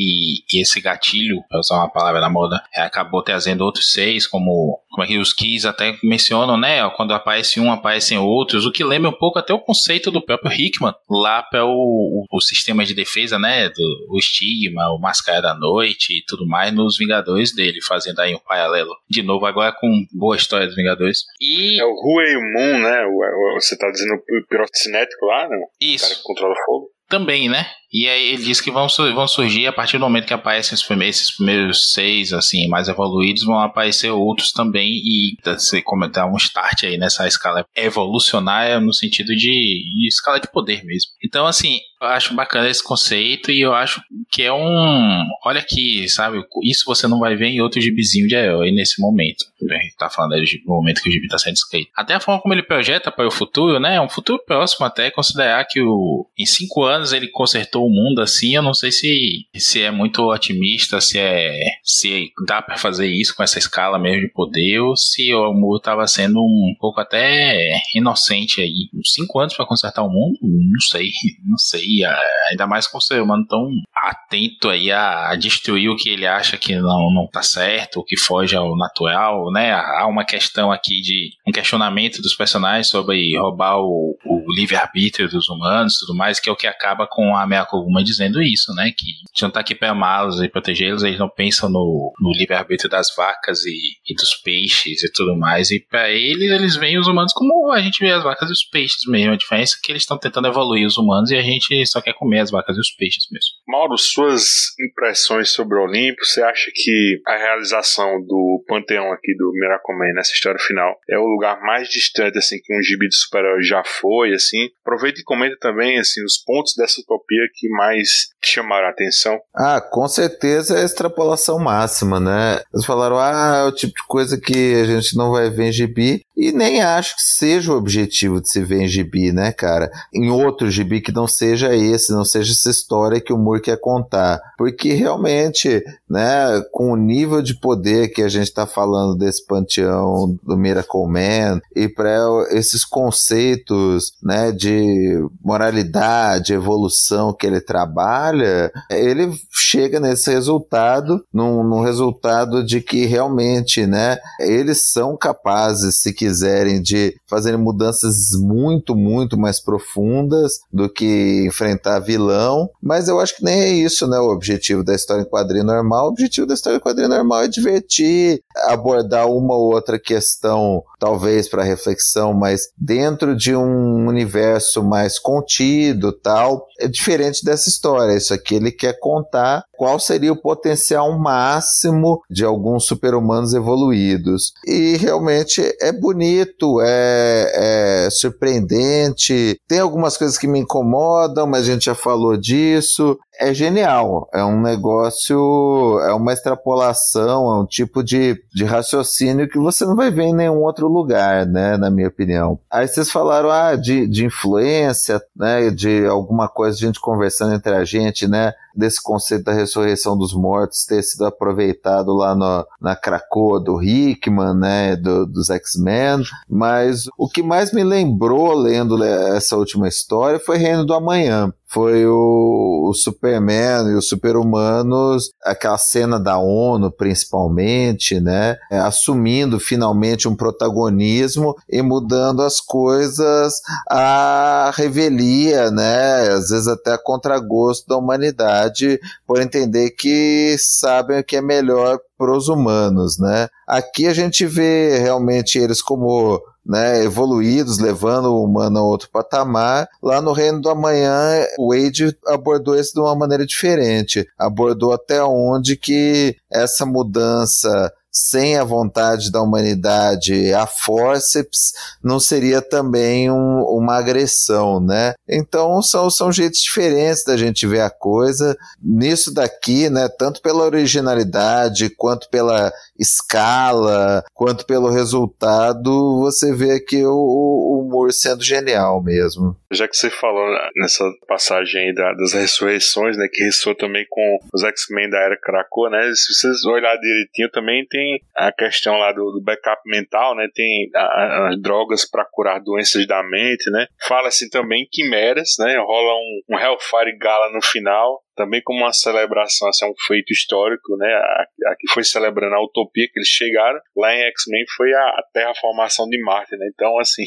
Speaker 5: e esse gatilho, para usar uma palavra da moda, acabou trazendo outros 6, como é que os Keys até mencionam, né? Quando aparece um, aparecem outros, o que lembra um pouco até o conceito do próprio Hickman, lá para o sistema de defesa, né? O estigma, o Máscara da Noite e tudo mais, nos Vingadores dele, fazendo aí um paralelo. De novo, agora com boa história dos Vingadores. E...
Speaker 3: É o Huey Moon, né? Você tá dizendo o pirocinético lá, não?
Speaker 5: Isso.
Speaker 3: O cara que controla o fogo.
Speaker 5: Também, né? E aí ele diz que vão surgir a partir do momento que aparecem esses primeiros 6, assim, mais evoluídos, vão aparecer outros também e dar um start aí nessa escala evolucionária no sentido de escala de poder mesmo. Então, assim, eu acho bacana esse conceito e eu acho que é olha aqui, sabe? Isso você não vai ver em outro gibizinho de herói nesse momento. A gente tá falando aí do momento que o gibi tá sendo escrito. Até a forma como ele projeta para o futuro, né? Um futuro próximo até, considerar que em 5 anos ele consertou o mundo assim, eu não sei se é muito otimista, se dá pra fazer isso com essa escala mesmo de poder, ou se o Moore tava sendo um pouco até inocente aí. 5 anos pra consertar o mundo? Não sei, ainda mais com o ser humano tão atento aí a destruir o que ele acha que não tá certo, o que foge ao natural, né? Há uma questão aqui um questionamento dos personagens sobre roubar o livre-arbítrio dos humanos e tudo mais, que é o que acaba com a Meia Koguma dizendo isso, né? Que a gente não tá aqui para amá-los e protegê-los, eles não pensam no livre-arbítrio das vacas e dos peixes e tudo mais, e para eles veem os humanos como a gente vê as vacas e os peixes mesmo. A diferença é que eles estão tentando evoluir os humanos e a gente só quer comer as vacas e os peixes mesmo.
Speaker 3: Mauro, suas impressões sobre o Olimpo, você acha que a realização do panteão aqui do Miracle nessa história final é o lugar mais distante, assim, que um gibi de super-herói já foi, assim? Aproveita e comenta também, assim, os pontos dessa utopia que mais te chamaram a atenção.
Speaker 4: Com certeza é a extrapolação máxima, né? Eles falaram, é o tipo de coisa que a gente não vai ver em gibi, e nem acho que seja o objetivo de se ver em gibi, né, cara? Em outro gibi que não seja essa história que o Moore quer contar. Porque realmente, né, com o nível de poder que a gente tá falando desse panteão do Miracle Man, e para esses conceitos, né, de moralidade, evolução que ele trabalha, ele chega nesse resultado, num resultado de que realmente, né, eles são capazes, se quiserem, de fazerem mudanças muito, muito mais profundas do que enfrentar vilão, mas eu acho que nem é isso, né, o objetivo da história em quadrinho normal. O objetivo da história em quadrinho normal é divertir, abordar uma ou outra questão, talvez para reflexão, mas dentro de um universo mais contido, tal. É diferente dessa história. Isso aqui ele quer contar qual seria o potencial máximo de alguns super-humanos evoluídos. E realmente é bonito, é surpreendente. Tem algumas coisas que me incomodam, mas a gente já falou disso. é genial. É um negócio, é uma extrapolação, é um tipo de raciocínio que você não vai ver em nenhum outro lugar, né, na minha opinião. Aí vocês falaram de influência, né, de alguma coisa, a gente conversando entre a gente, né, desse conceito da ressurreição dos mortos ter sido aproveitado lá na Krakoa do Hickman, né, dos X-Men, mas o que mais me lembrou lendo essa última história foi Reino do Amanhã. Foi o Superman e os Super-Humanos, aquela cena da ONU principalmente, né, assumindo finalmente um protagonismo e mudando as coisas à revelia, né, às vezes até a contragosto da humanidade, por entender que sabem o que é melhor para os humanos, né. Aqui a gente vê realmente eles como, né, evoluídos, levando o humano a outro patamar. Lá no Reino do Amanhã, o Wade abordou isso de uma maneira diferente. Abordou até onde que essa mudança sem a vontade da humanidade a fórceps não seria também uma agressão, né? Então são jeitos diferentes da gente ver a coisa. Nisso daqui, né, tanto pela originalidade, quanto pela escala, quanto pelo resultado, você vê aqui o humor sendo genial mesmo.
Speaker 3: Já que você falou nessa passagem aí das ressurreições, né, que ressoa também com os X-Men da Era Krakoa, né, se vocês olharem direitinho, também tem a questão lá do backup mental, né, tem as drogas para curar doenças da mente, né, fala-se também em quimeras, né, rola um Hellfire Gala no final, também como uma celebração, assim, um feito histórico, né, aqui foi celebrando a utopia que eles chegaram, lá em X-Men foi a terraformação de Marte, né, então assim,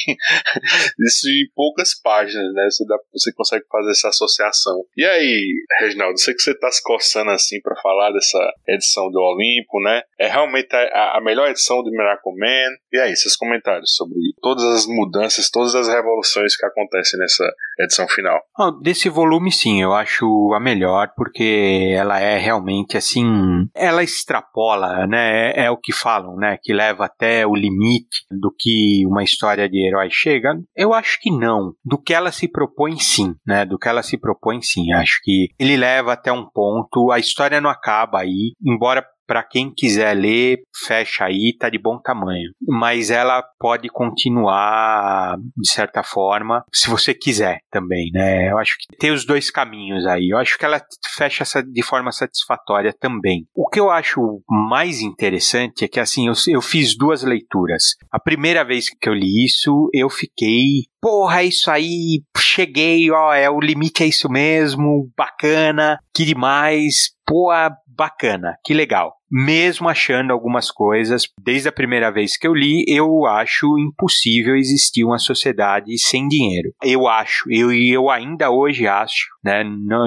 Speaker 3: isso em poucas páginas, né, você consegue fazer essa associação. E aí, Reginaldo, sei que você tá se coçando assim para falar dessa edição do Olimpo, né, é realmente a melhor edição do Miracle Man. E aí, seus comentários sobre todas as mudanças, todas as revoluções que acontecem nessa edição final?
Speaker 6: Desse volume, sim, eu acho a melhor, porque ela é realmente assim, ela extrapola, né, é o que falam, né, que leva até o limite do que uma história de herói chega. Eu acho que não, do que ela se propõe, sim, né, do que ela se propõe, sim, acho que ele leva até um ponto, a história não acaba aí, embora para quem quiser ler, fecha aí, tá de bom tamanho. Mas ela pode continuar, de certa forma, se você quiser também, né? Eu acho que tem os dois caminhos aí. Eu acho que ela fecha de forma satisfatória também. O que eu acho mais interessante é que, assim, eu fiz duas leituras. A primeira vez que eu li isso, eu fiquei... Porra, é isso aí, cheguei, ó, o limite é isso mesmo, bacana, que demais, pô, bacana, que legal. Mesmo achando algumas coisas, desde a primeira vez que eu li, eu acho impossível existir uma sociedade sem dinheiro. Eu acho, eu ainda hoje acho, né,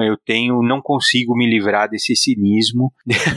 Speaker 6: não consigo me livrar desse cinismo,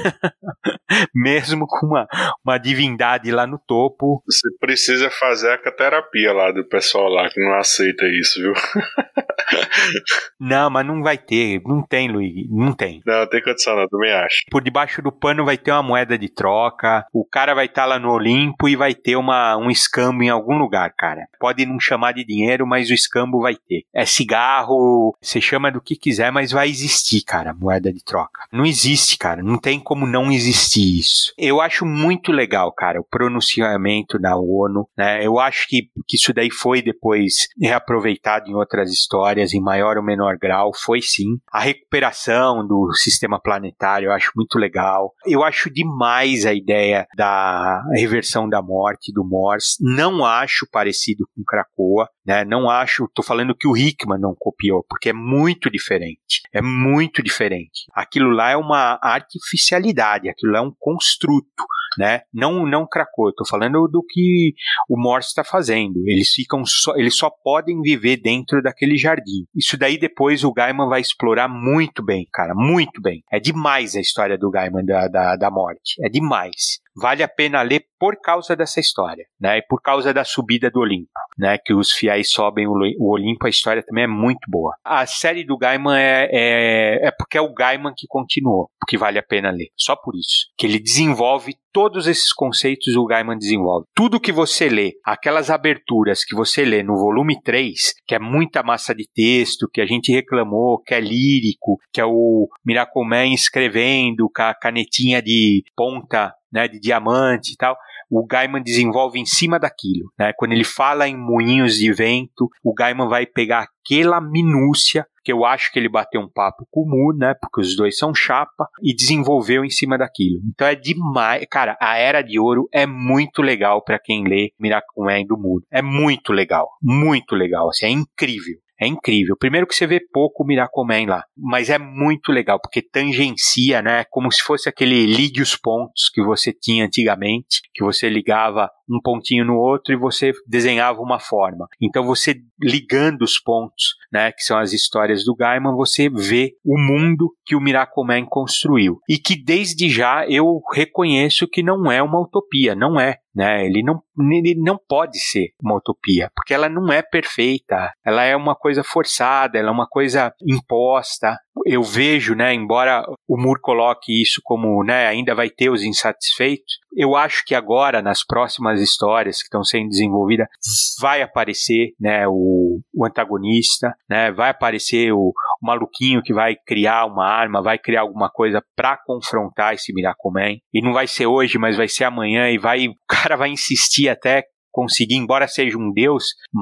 Speaker 6: mesmo com uma divindade lá no topo.
Speaker 3: Você precisa fazer a terapia lá do pessoal lá que não aceita isso, viu?
Speaker 6: Não, mas não vai ter, não tem, Luiz, não tem.
Speaker 3: Não, tem condição não, também acho.
Speaker 6: Por debaixo do pano vai ter uma moeda de troca, o cara vai estar lá no Olimpo e vai ter um escambo em algum lugar, cara. Pode não chamar de dinheiro, mas o escambo vai ter. É cigarro, você chama do que quiser, mas vai existir, cara, moeda de troca. Não existe, cara, não tem como não existir isso. Eu acho muito legal, cara, o pronunciamento da ONU, né? Eu acho que isso daí foi depois reaproveitado em outras histórias, em maior ou menor grau, foi sim. A recuperação do sistema planetário eu acho muito legal. Eu acho demais a ideia da reversão da morte do Morse. Não acho parecido com Krakoa, né? Não acho, tô falando que o Hickman não copiou, porque é muito diferente. É muito diferente. Aquilo lá é uma artificialidade, aquilo lá é um construto, né? Não Krakoa, eu tô falando do que o Morse está fazendo. Eles só podem viver dentro daquele jardim. Isso daí depois o Gaiman vai explorar muito bem, cara, muito bem. É demais a história do Gaiman da morte, é demais. vale a pena ler por causa dessa história, né? E por causa da subida do Olimpo, né? Que os fiéis sobem o Olimpo, a história também é muito boa. A série do Gaiman é porque é o Gaiman que continuou, porque vale a pena ler, só por isso. Que ele desenvolve todos esses conceitos, o Gaiman desenvolve. Tudo que você lê, aquelas aberturas que você lê no volume 3, que é muita massa de texto, que a gente reclamou, que é lírico, que é o Miracle Man escrevendo com a canetinha de ponta, né, de diamante e tal, o Gaiman desenvolve em cima daquilo, né? Quando ele fala em moinhos de vento, o Gaiman vai pegar aquela minúcia, que eu acho que ele bateu um papo com o Moore, né? Porque os dois são chapa, e desenvolveu em cima daquilo. Então é demais. Cara, a Era de Ouro é muito legal pra quem lê Miracle Man do Moore. É muito legal, assim, é incrível. É incrível. Primeiro que você vê pouco o Miracle Man lá, mas é muito legal, porque tangencia, né? Como se fosse aquele ligue os pontos que você tinha antigamente, que você ligava um pontinho no outro e você desenhava uma forma. Então você ligando os pontos, né, que são as histórias do Gaiman, você vê o mundo que o Miracle Man construiu. E que desde já eu reconheço que não é uma utopia, não é. Né? Ele não pode ser uma utopia, porque ela não é perfeita, ela é uma coisa forçada, ela é uma coisa imposta. Eu vejo, né, embora o Moore coloque isso como, né, ainda vai ter os insatisfeitos, eu acho que agora, nas próximas histórias que estão sendo desenvolvidas, vai aparecer, né, o antagonista, né, vai aparecer o maluquinho que vai criar uma arma, vai criar alguma coisa para confrontar esse Miracle Man. E não vai ser hoje, mas vai ser amanhã, e o cara vai insistir até conseguir, embora seja um deus,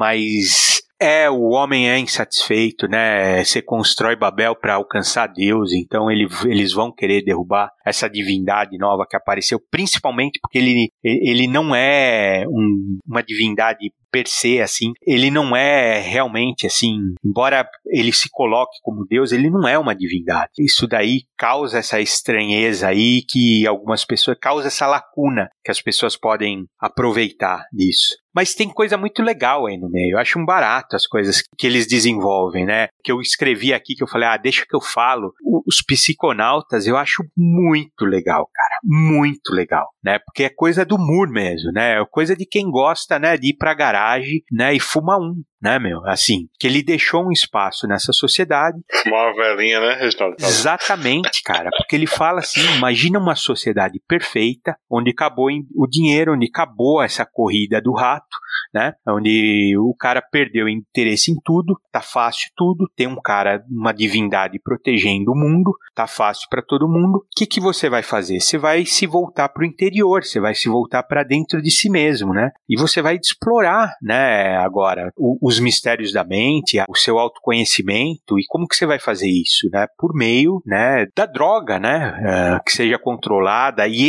Speaker 6: mas o homem é insatisfeito, né? Você constrói Babel para alcançar Deus, então eles vão querer derrubar essa divindade nova que apareceu, principalmente porque ele não é uma divindade per se, assim, ele não é realmente, assim, embora ele se coloque como Deus, ele não é uma divindade. Isso daí causa essa estranheza aí, que algumas pessoas, causa essa lacuna que as pessoas podem aproveitar disso. Mas tem coisa muito legal aí no meio. Eu acho um barato as coisas que eles desenvolvem, né? Que eu escrevi aqui, que eu falei, deixa que eu falo. Os psiconautas eu acho muito legal, cara. Muito legal, né? Porque é coisa do Moore mesmo, né? É coisa de quem gosta, né? De ir pra garagem, né? E fumar né, meu? Assim, que ele deixou um espaço nessa sociedade.
Speaker 3: Uma velhinha, né, Reginaldo?
Speaker 6: Exatamente, cara. Porque ele fala assim, imagina uma sociedade perfeita, onde acabou o dinheiro, onde acabou essa corrida do rato, né? Onde o cara perdeu interesse em tudo, tá fácil tudo, tem um cara, uma divindade protegendo o mundo, tá fácil para todo mundo. O que você vai fazer? Você vai se voltar pro interior, você vai se voltar para dentro de si mesmo, né? E você vai explorar, né, agora os mistérios da mente, o seu autoconhecimento. E como que você vai fazer isso, né? Por meio, né, da droga, né, que seja controlada. E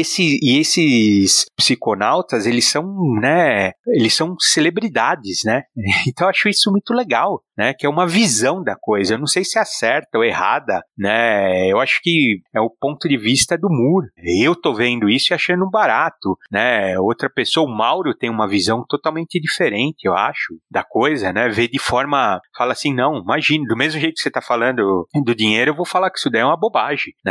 Speaker 6: esses psiconautas, eles são, né, eles são celebridades, né? Então eu acho isso muito legal, né? Que é uma visão da coisa. Eu não sei se é certa ou errada, né? Eu acho que é o ponto de vista do Moore. Eu tô vendo isso e achando barato, né? Outra pessoa, o Mauro, tem uma visão totalmente diferente, eu acho, da coisa, né? Vê de forma, fala assim, não, imagine, do mesmo jeito que você tá falando do dinheiro, eu vou falar que isso daí é uma bobagem, né?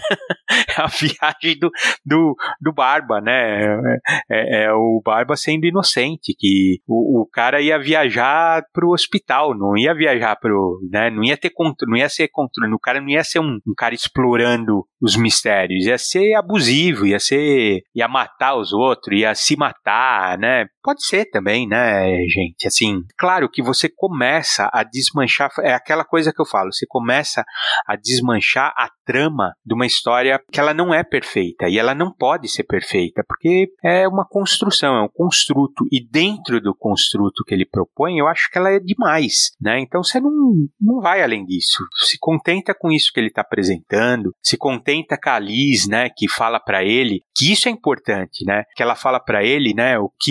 Speaker 6: A viagem do Barba, né? É o Barba sendo inocente, que o cara ia viajar pro hospital, não ia viajar né? Não ia ter controle, não ia ser controle, o cara não ia ser um cara explorando os mistérios, ia ser abusivo, ia matar os outros, ia se matar, né? Pode ser também, né, gente? Assim, claro que você começa a desmanchar, é aquela coisa que eu falo, você começa a desmanchar a trama de uma história que ela não é perfeita, e ela não pode ser perfeita, porque é uma construção, é um construto, e dentro do construto que ele propõe, eu acho que ela é demais, né? Então você não vai além disso, se contenta com isso que ele está apresentando, se contenta com a Liz, né, que fala para ele, que isso é importante, né, que ela fala para ele, né, o que ele abriu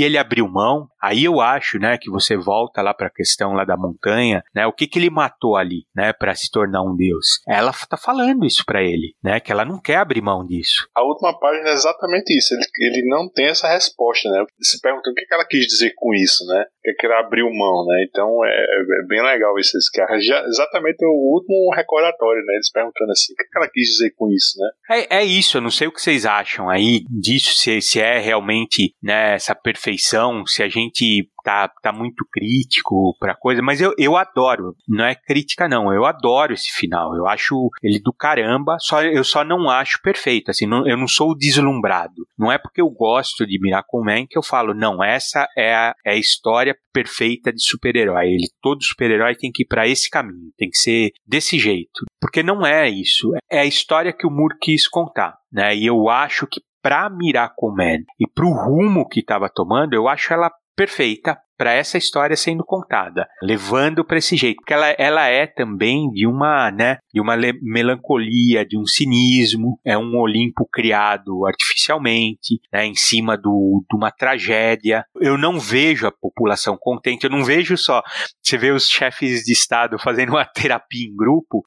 Speaker 6: abriu mão, aí eu acho, né, que você volta lá para a questão lá da montanha, né, o que ele matou ali, né, para se tornar um deus. Ela tá falando isso para ele, né, que ela não quer abrir mão disso.
Speaker 3: A última página é exatamente isso, ele não tem essa resposta, né, se pergunta o que ela quis dizer com isso, né, o que ela abriu mão, né, então é bem legal isso, exatamente o último recordatório, né, eles perguntando assim, o que ela quis dizer com isso, né.
Speaker 6: É isso, eu não sei o que vocês acham aí disso, se é realmente, né, essa perfeição, se a gente tá muito crítico pra coisa, mas eu adoro, não é crítica não, eu adoro esse final, eu acho ele do caramba, eu só não acho perfeito, assim, eu não sou deslumbrado, não é porque eu gosto de Miracle Man que eu falo, não, essa é a história perfeita de super-herói, todo super-herói tem que ir pra esse caminho, tem que ser desse jeito, porque não é isso, é a história que o Moore quis contar, né, e eu acho que pra Miracle Man e pro rumo que tava tomando, eu acho ela perfeita para essa história sendo contada, levando para esse jeito, porque ela é também de uma, né, de uma melancolia, de um cinismo, é um Olimpo criado artificialmente, né, em cima de uma tragédia. Eu não vejo a população contente, eu não vejo só, você vê os chefes de Estado fazendo uma terapia em grupo,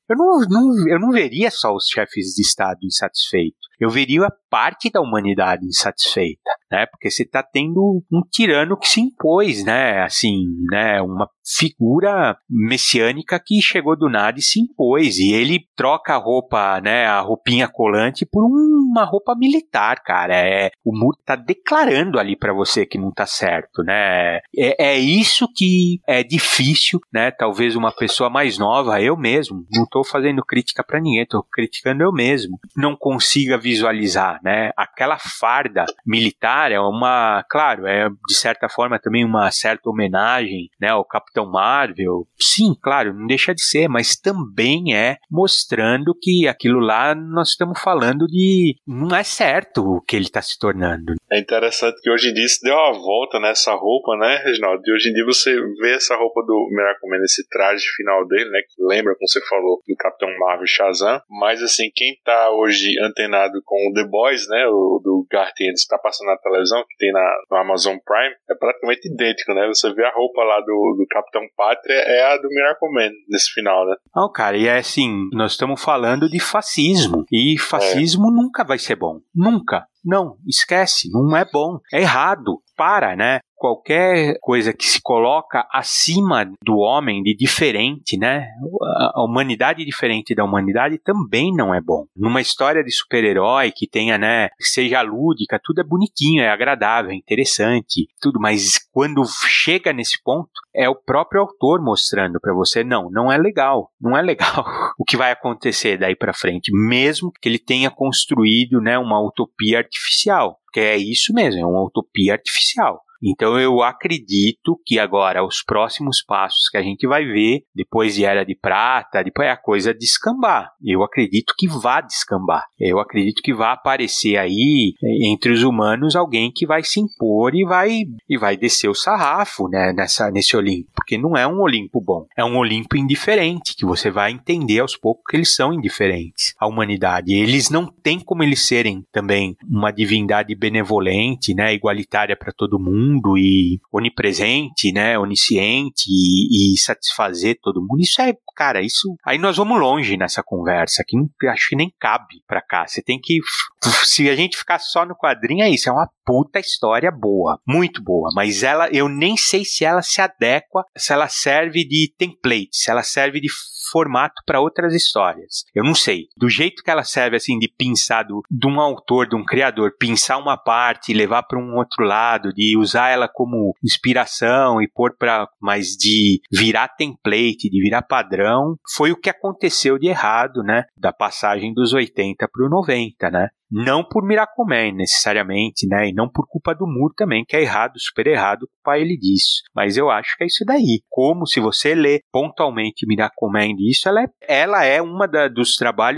Speaker 6: eu não veria só os chefes de Estado insatisfeitos, eu veria a parte da humanidade insatisfeita, né, porque você está tendo um tirano que se impôs, né, assim, né, uma figura messiânica que chegou do nada e se impôs, e ele troca a roupa, né, a roupinha colante por uma roupa militar, cara, o Moore tá declarando ali pra você que não tá certo, né, é isso que é difícil, né, talvez uma pessoa mais nova, eu mesmo, não tô fazendo crítica pra ninguém, tô criticando eu mesmo, não consiga visualizar, né, aquela farda militar é claro, é de certa forma também uma certa homenagem, né, ao Capitão Marvel, sim, claro, não deixa de ser, mas também é mostrando que aquilo lá nós estamos falando de não é certo o que ele está se tornando.
Speaker 3: É interessante que hoje em dia se deu uma volta nessa roupa, né, Reginaldo? E hoje em dia você vê essa roupa do Miracle Man, esse traje final dele, né, que lembra, como você falou, do Capitão Marvel Shazam, mas assim, quem tá hoje antenado com o The Boys, né, o do Garth Ennis, está passando na televisão, que tem no Amazon Prime, é praticamente idêntico, né, você vê a roupa lá do Capitão Pátria, é a do Miracle Man, nesse final, né.
Speaker 6: Não, cara, e é assim, nós estamos falando de fascismo, e fascismo nunca vai ser bom, nunca. Não, esquece, não é bom, é errado, né? Qualquer coisa que se coloca acima do homem de diferente, né? A humanidade diferente da humanidade também não é bom. Numa história de super-herói que tenha, né, que seja lúdica, tudo é bonitinho, é agradável, é interessante, tudo, mas quando chega nesse ponto, é o próprio autor mostrando pra você, não é legal, não é legal o que vai acontecer daí pra frente, mesmo que ele tenha construído, né, uma utopia artificial, porque é isso mesmo, é uma utopia artificial. Então eu acredito que agora os próximos passos que a gente vai ver, depois de Era de Prata, depois é a coisa descambar. Eu acredito que vá descambar. Eu acredito que vai aparecer aí, entre os humanos, alguém que vai se impor e vai descer o sarrafo, né, nesse Olimpo. Porque não é um Olimpo bom. É um Olimpo indiferente, que você vai entender aos poucos que eles são indiferentes à humanidade. Eles não têm como eles serem também uma divindade benevolente, né, igualitária para todo mundo e onipresente, né, onisciente e satisfazer todo mundo. Isso é, cara, aí nós vamos longe nessa conversa, que acho que nem cabe pra cá. Você tem que, se a gente ficar só no quadrinho, é isso, é uma puta história boa, muito boa, mas eu nem sei se ela se adequa, se ela serve de template, se ela serve de formato para outras histórias. Eu não sei. Do jeito que ela serve, assim, de pinçar de um autor, de um criador, pinçar uma parte e levar para um outro lado, de usar ela como inspiração e pôr mas de virar template, de virar padrão, foi o que aconteceu de errado, né? Da passagem dos 80 para o 90, né? Não por Miracle Man, necessariamente, né? E não por culpa do Moore também, que é errado, super errado, culpar ele disso. Mas eu acho que é isso daí. Como se você lê pontualmente Miracle Man disso, ela é uma dos trabalhos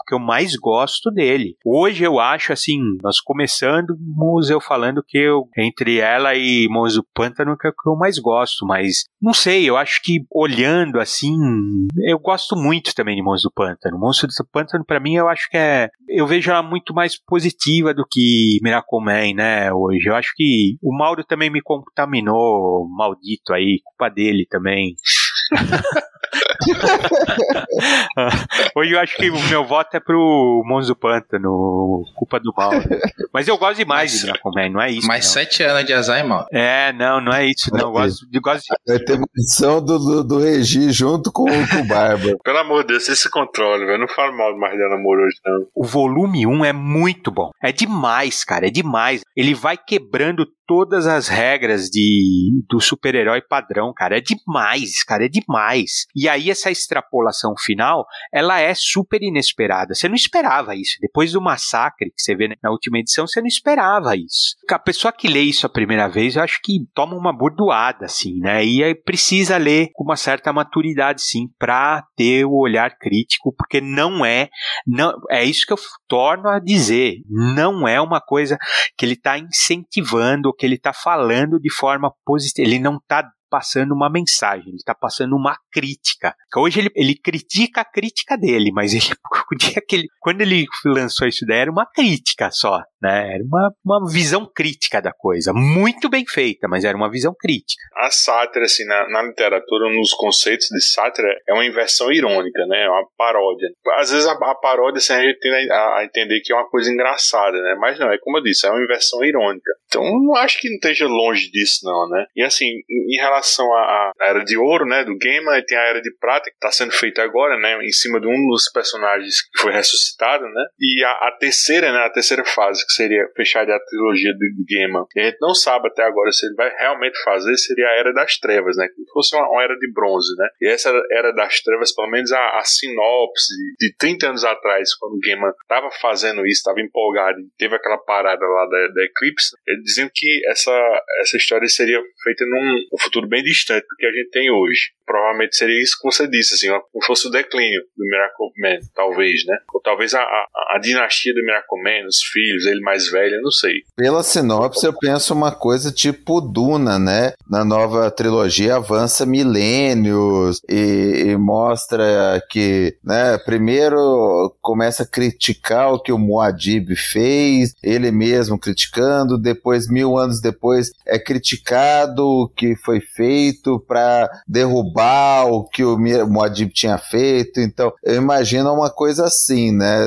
Speaker 6: que eu mais gosto dele. Hoje eu acho, assim, nós começamos eu falando que entre ela e Monstros do Pântano, que é o que eu mais gosto, mas não sei, eu acho que olhando assim, eu gosto muito também de Monstros do Pântano. Monstros do Pântano, pra mim, eu acho que eu vejo ela muito mais positiva do que Miracle Man, né, hoje. Eu acho que o Mauro também me contaminou, maldito aí, culpa dele também. Hoje eu acho que o meu voto é pro Monstros do Pântano, culpa do mal. Mas eu gosto demais de Miracle Man, não é isso.
Speaker 5: Mais 7 anos de Alzheimer.
Speaker 6: Não é isso, não. Gosto de...
Speaker 4: Vai ter menção do Regi junto com o Barba.
Speaker 3: Pelo amor de Deus, você se controle, velho. Não fala mal do Marley Namor hoje, não.
Speaker 6: O volume 1 é muito bom. É demais, cara, é demais. Ele vai quebrando todas as regras do super-herói padrão, cara. É demais, cara, é demais. E aí essa extrapolação final, ela é super inesperada. Você não esperava isso. Depois do massacre que você vê na última edição, você não esperava isso. A pessoa que lê isso a primeira vez, eu acho que toma uma bordoada, assim, né? E aí precisa ler com uma certa maturidade, sim, pra ter o olhar crítico, porque não é isso que eu torno a dizer. Não é uma coisa que ele tá incentivando, que ele está falando de forma positiva, ele não está passando uma mensagem, ele está passando uma crítica. Hoje ele critica a crítica dele, mas quando ele lançou isso daí era uma crítica só, né? Era uma visão crítica da coisa, muito bem feita, mas era uma visão crítica.
Speaker 3: A sátira, assim, na literatura, nos conceitos de sátira, é uma inversão irônica, né? É uma paródia. Às vezes a paródia, assim, a gente tem a entender que é uma coisa engraçada, né? Mas não, é como eu disse, é uma inversão irônica. Então, não acho que não esteja longe disso, não, né? E assim, em relação à Era de Ouro, né, do Gaiman, e tem a Era de Prata, que está sendo feita agora, né, em cima de um dos personagens que foi ressuscitado, né, e a terceira, né, a terceira fase, que seria fechar a trilogia do Gaiman, e a gente não sabe até agora se ele vai realmente fazer, seria a Era das Trevas, né, como se fosse uma Era de Bronze, né, e essa Era das Trevas, pelo menos a sinopse de 30 anos atrás, quando o Gaiman estava fazendo isso, estava empolgado, e teve aquela parada lá da Eclipse, eles diziam que essa história seria feita num futuro bem distante do que a gente tem hoje. Provavelmente seria isso que você disse, assim, como fosse o declínio do Miracle Man, talvez, né? Ou talvez a dinastia do Miracle Man, os filhos, ele mais velho, eu não sei.
Speaker 4: Pela sinopse, eu penso uma coisa tipo Duna, né? Na nova trilogia avança milênios e mostra que, né, primeiro começa a criticar o que o Muad'Dib fez, ele mesmo criticando, depois, 1000 anos depois, é criticado o que foi feito para derrubar o que o Muad'Dib tinha feito. Então eu imagino uma coisa assim, né,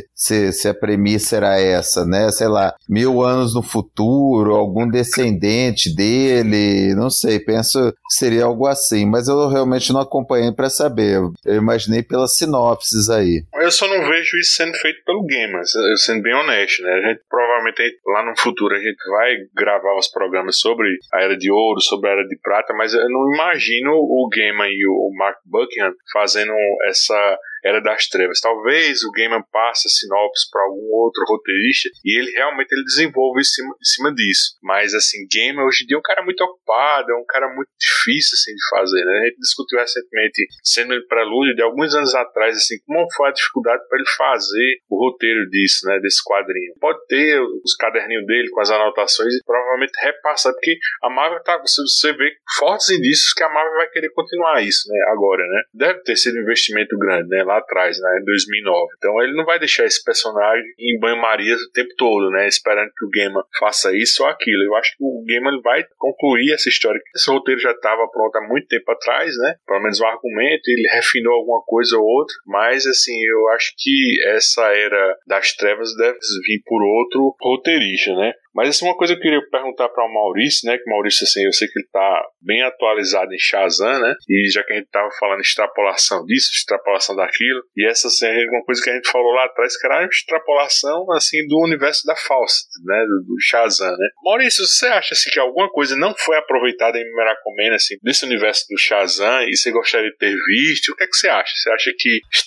Speaker 4: se a premissa era essa, né, sei lá, 1000 anos no futuro, algum descendente dele, não sei, penso que seria algo assim, mas eu realmente não acompanhei para saber, eu imaginei pelas sinopses aí.
Speaker 3: Eu só não vejo isso sendo feito pelo Gaiman, sendo bem honesto, né, a gente provavelmente lá no futuro a gente vai gravar os programas sobre a Era de Ouro, sobre a Era de Prata, mas eu não imagino o Gaiman e o Mark Buckingham fazendo essa Era das Trevas. Talvez o Gaiman passe a sinopse para algum outro roteirista e ele realmente desenvolve em cima disso. Mas assim, Gaiman hoje em dia é um cara muito ocupado, é um cara muito difícil assim, de fazer, né? A gente discutiu recentemente, sendo ele prelúdio de alguns anos atrás, assim, como foi a dificuldade para ele fazer o roteiro disso, né? Desse quadrinho. Pode ter os caderninhos dele com as anotações e provavelmente repassar, porque a Marvel você vê fortes indícios que a Marvel vai querer continuar isso, né? Agora, né? Deve ter sido um investimento grande, né? Lá atrás, né, em 2009. Então ele não vai deixar esse personagem em banho-maria o tempo todo, né, esperando que o Gaiman faça isso ou aquilo. Eu acho que o Gaiman vai concluir essa história. Esse roteiro já estava pronto há muito tempo atrás, né, pelo menos o argumento, ele refinou alguma coisa ou outra, mas assim, eu acho que essa Era das Trevas deve vir por outro roteirista, né. Mas assim, uma coisa que eu queria perguntar para o Maurício, né, que o Maurício, assim, eu sei que ele tá bem atualizado em Shazam, né, e já que a gente tava falando extrapolação disso, extrapolação daquilo, e essa, assim, é uma coisa que a gente falou lá atrás, que era uma extrapolação, assim, do universo da Fawcett, né, do Shazam, né. Maurício, você acha, assim, que alguma coisa não foi aproveitada em Miracle Man, assim, desse universo do Shazam, e você gostaria de ter visto? O que é que você acha? Você acha que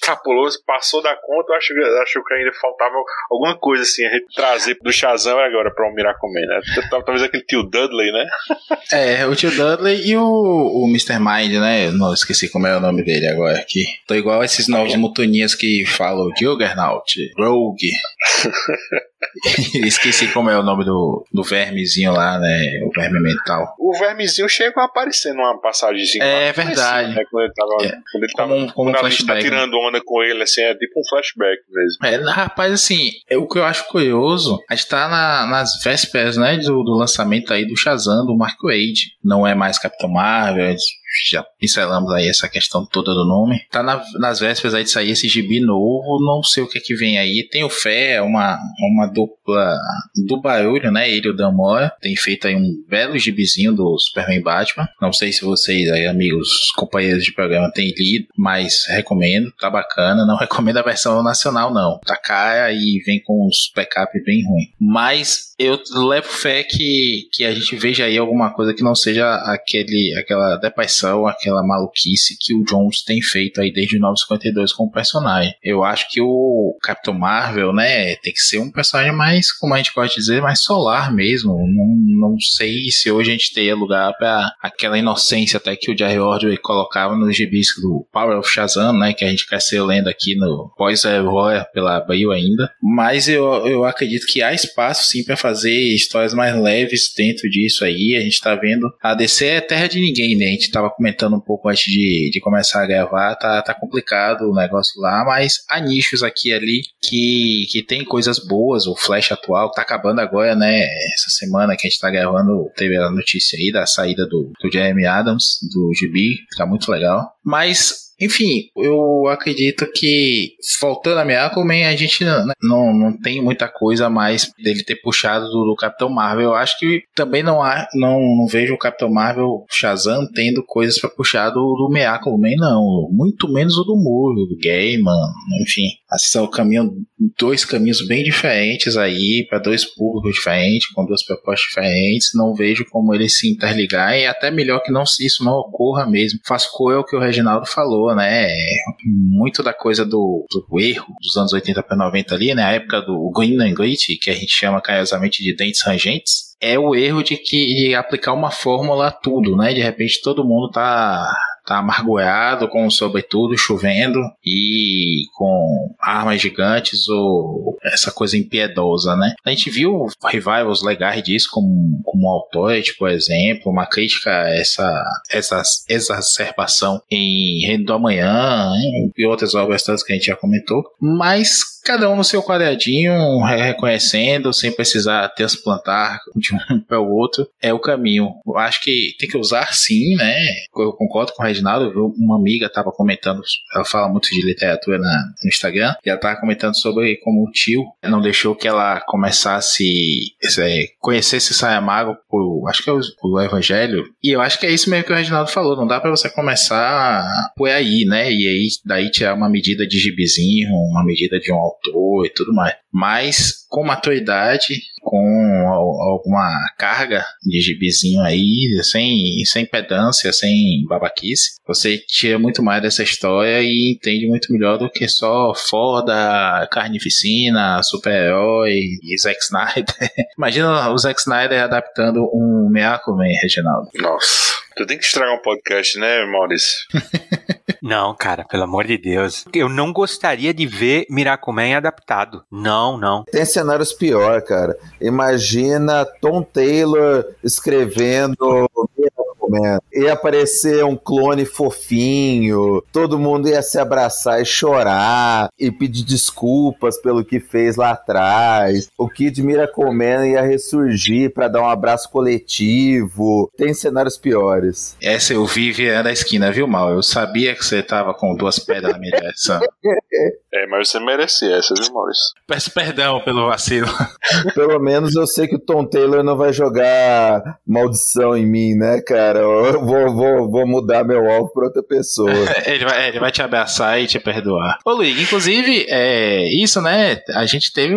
Speaker 3: extrapolou, passou da conta. Eu acho que ainda faltava alguma coisa assim a gente trazer do Shazam agora pra um Miracle Man, né? Talvez aquele tio Dudley, né?
Speaker 5: O tio Dudley e o Mr. Mind, né? Não esqueci como é o nome dele agora aqui. Tô igual esses novos mutuninhas que falam Juggernaut, Rogue. Esqueci como é o nome do vermezinho lá, né? O verme mental.
Speaker 3: O vermezinho chegou a aparecer numa passagemzinha.
Speaker 5: É verdade.
Speaker 3: Né? Quando ele tava
Speaker 5: como um
Speaker 3: tá
Speaker 5: flashback.
Speaker 3: tirando onda com ele, assim, é tipo um flashback mesmo.
Speaker 5: Rapaz, assim, o que eu acho curioso, a gente tá nas vésperas, né, do lançamento aí do Shazam, do Mark Waid. Não é mais Capitão Marvel, já pincelamos aí essa questão toda do nome. Tá nas vésperas aí de sair esse gibi novo, não sei o que é que vem aí. Tem o Fé, uma dupla do barulho, né? Ele e o Dan Mora tem feito aí um belo gibizinho do Superman Batman. Não sei se vocês aí, amigos, companheiros de programa, têm lido, mas recomendo, tá bacana. Não recomendo a versão nacional, não. Tá cara e vem com uns backups bem ruins. Mas eu levo fé que a gente veja aí alguma coisa que não seja aquela depressão, aquela maluquice que o Jones tem feito aí desde 1952 com o personagem. Eu acho que o Capitão Marvel, né, tem que ser um personagem mais, como a gente pode dizer, mais solar mesmo. Não sei se hoje a gente teria lugar para aquela inocência até que o Jerry Ordway colocava nos gibis do Power of Shazam, né, que a gente cresceu lendo aqui no pós-Roy pela Abril ainda. Mas eu acredito que há espaço sim para fazer histórias mais leves dentro disso aí. A gente tá vendo, a DC é terra de ninguém, né? A gente tava comentando um pouco antes de começar a gravar, tá complicado o negócio lá, mas há nichos aqui e ali que tem coisas boas. O Flash atual tá acabando agora, né? Essa semana que a gente tá gravando, teve a notícia aí da saída do Jeremy Adams, do GB, tá muito legal. Mas enfim, eu acredito que, voltando a Miracle Man, a gente não tem muita coisa a mais dele ter puxado do Capitão Marvel. Eu acho que também não vejo o Capitão Marvel Shazam tendo coisas pra puxar do Miracle Man, não. Muito menos o do Moore, do Gaiman, enfim. Assim, são dois caminhos bem diferentes aí, para dois públicos diferentes, com duas propostas diferentes. Não vejo como eles se interligar, e até melhor que isso não ocorra mesmo. Faz cor o que o Reginaldo falou, né? Muito da coisa do erro dos anos 80 para 90 ali, né? A época do Green and Grit, que a gente chama carinhosamente de dentes rangentes, é o erro de aplicar uma fórmula a tudo, né? De repente todo mundo tá amargurado, com sobretudo chovendo e com armas gigantes ou essa coisa impiedosa, né? A gente viu revivals legais disso, como Authority, por exemplo, uma crítica a essa exacerbação em Reino do Amanhã, e outras obras tantas que a gente já comentou, mas cada um no seu quadradinho, reconhecendo, sem precisar transplantar de um para o outro, é o caminho. Eu acho que tem que usar sim, né? Eu concordo com o Reginaldo, viu? Uma amiga estava comentando, ela fala muito de literatura no Instagram, e ela estava comentando sobre como o tio não deixou que ela conhecesse Saramago acho que é o Evangelho, e eu acho que é isso mesmo que o Reginaldo falou, não dá para você começar por aí, né? E aí daí tirar uma medida de gibizinho, uma medida de um autor e tudo mais. Mas com maturidade, com alguma carga de gibizinho aí, sem pedância, sem babaquice, você tira muito mais dessa história e entende muito melhor do que só foda, carnificina, super-herói e Zack Snyder. Imagina o Zack Snyder adaptando um Miracle Man, Reginaldo.
Speaker 3: Nossa, tu tem que estragar um podcast, né, Maurício?
Speaker 6: Não, cara, pelo amor de Deus. Eu não gostaria de ver Miracle Man adaptado. Não.
Speaker 4: Tem cenários pior, cara. Imagina Tom Taylor escrevendo Miracle Man. Ia aparecer um clone fofinho, todo mundo ia se abraçar e chorar e pedir desculpas pelo que fez lá atrás. O Kid Miracle Man ia ressurgir pra dar um abraço coletivo. Tem cenários piores.
Speaker 5: Essa eu vi virando a esquina, viu, Mal? Eu sabia que você tava com duas pedras na minha direção.
Speaker 3: Mas você merecia essa, viu, Maurício?
Speaker 5: Peço perdão pelo vacilo.
Speaker 4: Pelo menos eu sei que o Tom Taylor não vai jogar maldição em mim, né, cara? Eu vou mudar meu alvo pra outra pessoa.
Speaker 5: Ele vai te abraçar e te perdoar. Ô, Luiz, inclusive, isso, né? A gente teve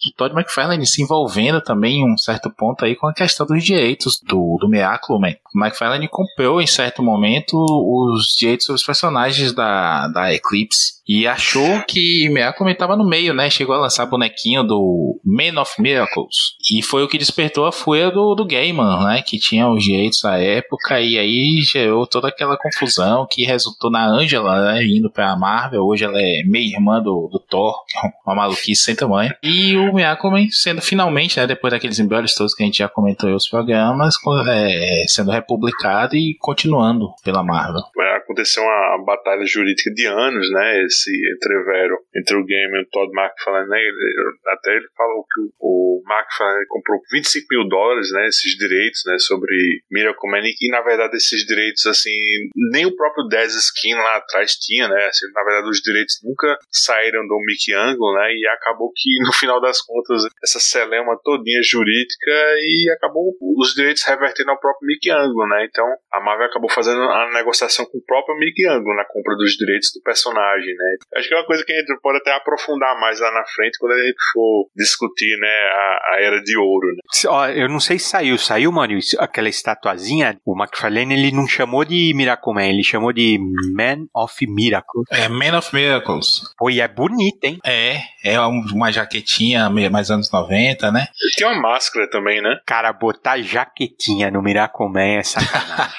Speaker 5: Todd McFarlane se envolvendo também em um certo ponto aí com a questão dos direitos do Miracle Man. O McFarlane comprou em certo momento os direitos sobre os personagens da Eclipse e achou que Miracle Man estava no meio, né? Chegou a lançar bonequinho do Man of Miracles e foi o que despertou a fúria do Gaiman, né? Que tinha os direitos à época e aí gerou toda aquela confusão que resultou na Angela, né, indo pra Marvel. Hoje ela é meia-irmã do Thor, que é uma maluquice sem tamanho. E o Miracle Man sendo finalmente, né, depois daqueles embrólios todos que a gente já comentou em outros programas, sendo republicado e continuando pela Marvel.
Speaker 3: Aconteceu uma batalha jurídica de anos, né, esse entrevero entre o Gaiman e o Todd McFarlane, né, até ele falou que o McFarlane comprou $25 mil, né, esses direitos, né, sobre Miracle Man, e na verdade esses direitos, assim, nem o próprio Dez Skin lá atrás tinha, né, assim, na verdade os direitos nunca saíram do Mickey Angle, né, e acabou que no final das contas essa celema todinha jurídica e acabou os direitos revertendo ao próprio Mickey Angle, né, então a Marvel acabou fazendo a negociação com o próprio Mickey Angle na compra dos direitos do personagem, né. Acho que é uma coisa que a gente pode até aprofundar mais lá na frente quando a gente for discutir, né, a Era de Ouro, né.
Speaker 6: Ó, eu não sei se saiu, mano, aquela estatuazinha, o McFarlane, ele não chamou de Miracle Man, ele chamou de Man of Miracles.
Speaker 5: É, Man of Miracles.
Speaker 6: Pô, e é bonita, hein?
Speaker 5: É uma jaquetinha mais anos 90, né?
Speaker 3: E tem uma máscara também, né?
Speaker 6: Cara, botar jaquetinha no Miracle Man é sacanagem.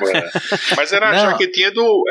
Speaker 3: Mas era a jaquetinha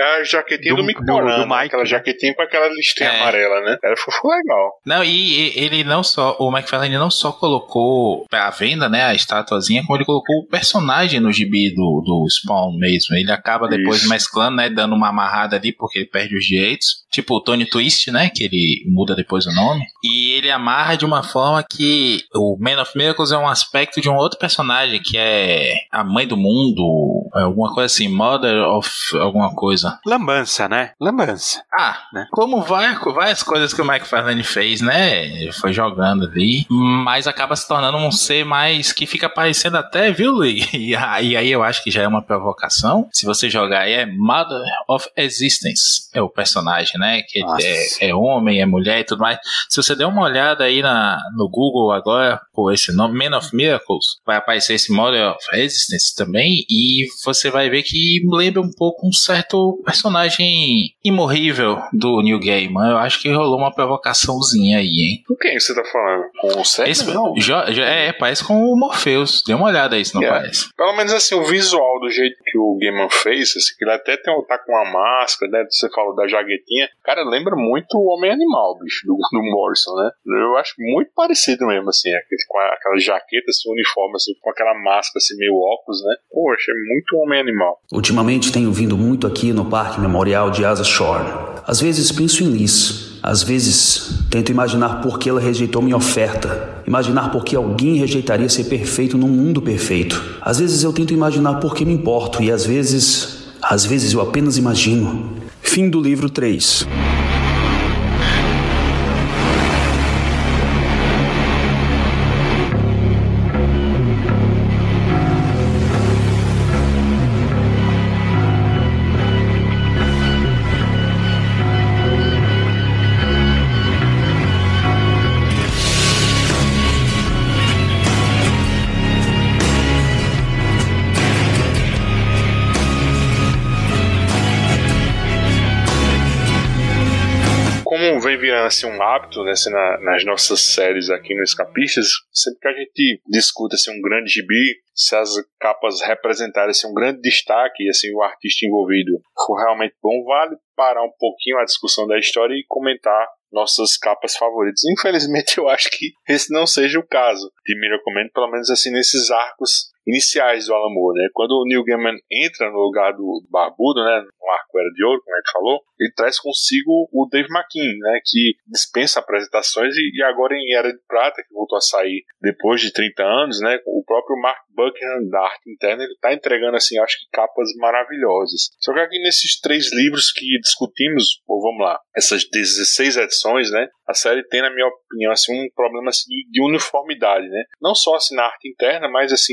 Speaker 3: do Mick Moran,
Speaker 6: do Mike,
Speaker 3: aquela
Speaker 6: né?
Speaker 3: jaquetinha com aquela listrinha amarela, né? Foi legal.
Speaker 5: Não, e ele não só, o McFarlane não só colocou pra venda, né, a estatuazinha, como ele colocou o personagem no gibi do Spawn mesmo. Ele acaba depois mesclando, né, dando uma amarrada ali, porque ele perde os direitos. Tipo o Tony Twist, né, que ele muda depois o nome. E ele amarra de uma forma que o Man of Miracles é um aspecto de um outro personagem, que é a mãe do mundo, alguma coisa assim, Mother of alguma coisa.
Speaker 6: Lambança, né? Lambança.
Speaker 5: Né? Como várias coisas que o McFarlane fez, né? Ele foi jogando ali, mas acaba se tornando um ser mais que fica parecendo até, viu, Luiz? E aí eu acho que já é uma provocação. Se você jogar aí, é Mother of Existence, é o personagem, né? Que é homem, é mulher e tudo mais. Se você der uma olhada aí no Google agora, por esse nome, Man of Miracles, vai aparecer esse Mother of Existence também, e você vai ver que lembra um pouco um certo personagem imorrível do Neil Gaiman. Eu acho que rolou uma provocaçãozinha aí, hein?
Speaker 3: Com quem você tá falando? Com o Seth?
Speaker 5: Parece com o Morpheus. Dê uma olhada aí se não parece.
Speaker 3: Pelo menos assim, o visual do jeito que o Gaiman fez, assim, que ele até tá com uma máscara, né? Você falou da jaquetinha. Cara, lembra muito o Homem-Animal, bicho, do Morrison, né? Eu acho muito parecido mesmo, assim, com aquela jaqueta, assim, uniforme, assim, com aquela máscara, assim, meio óculos, né? Pô, achei muito Homem-Animal.
Speaker 1: Ultimamente tenho vindo muito aqui no Parque Memorial de Asa Shore. Às vezes penso em Liz. Às vezes tento imaginar por que ela rejeitou minha oferta. Imaginar por que alguém rejeitaria ser perfeito num mundo perfeito. Às vezes eu tento imaginar por que me importo e às vezes eu apenas imagino. Fim do livro 3.
Speaker 3: Como vem virando assim um hábito, né, assim, nas nossas séries aqui no Escapistas, sempre que a gente discute assim, um grande gibi, se as capas representarem assim, um grande destaque e assim, o artista envolvido for realmente bom, vale parar um pouquinho a discussão da história e comentar nossas capas favoritas. Infelizmente eu acho que esse não seja o caso de Miracle Man, pelo menos assim nesses arcos iniciais do Alan Moore, né? Quando o Neil Gaiman entra no lugar do Barbudo, né, no arco Era de Ouro, como a gente falou, ele traz consigo o Dave McKean, né, que dispensa apresentações e agora em Era de Prata, que voltou a sair depois de 30 anos, né, o próprio Mark Buckingham da arte interna, ele tá entregando assim, acho que capas maravilhosas. Só que aqui nesses 3 livros que discutimos, ou vamos lá, essas 16 edições, né, a série tem, na minha opinião, assim, um problema assim, de uniformidade, né? Não só assim, na arte interna, mas assim, de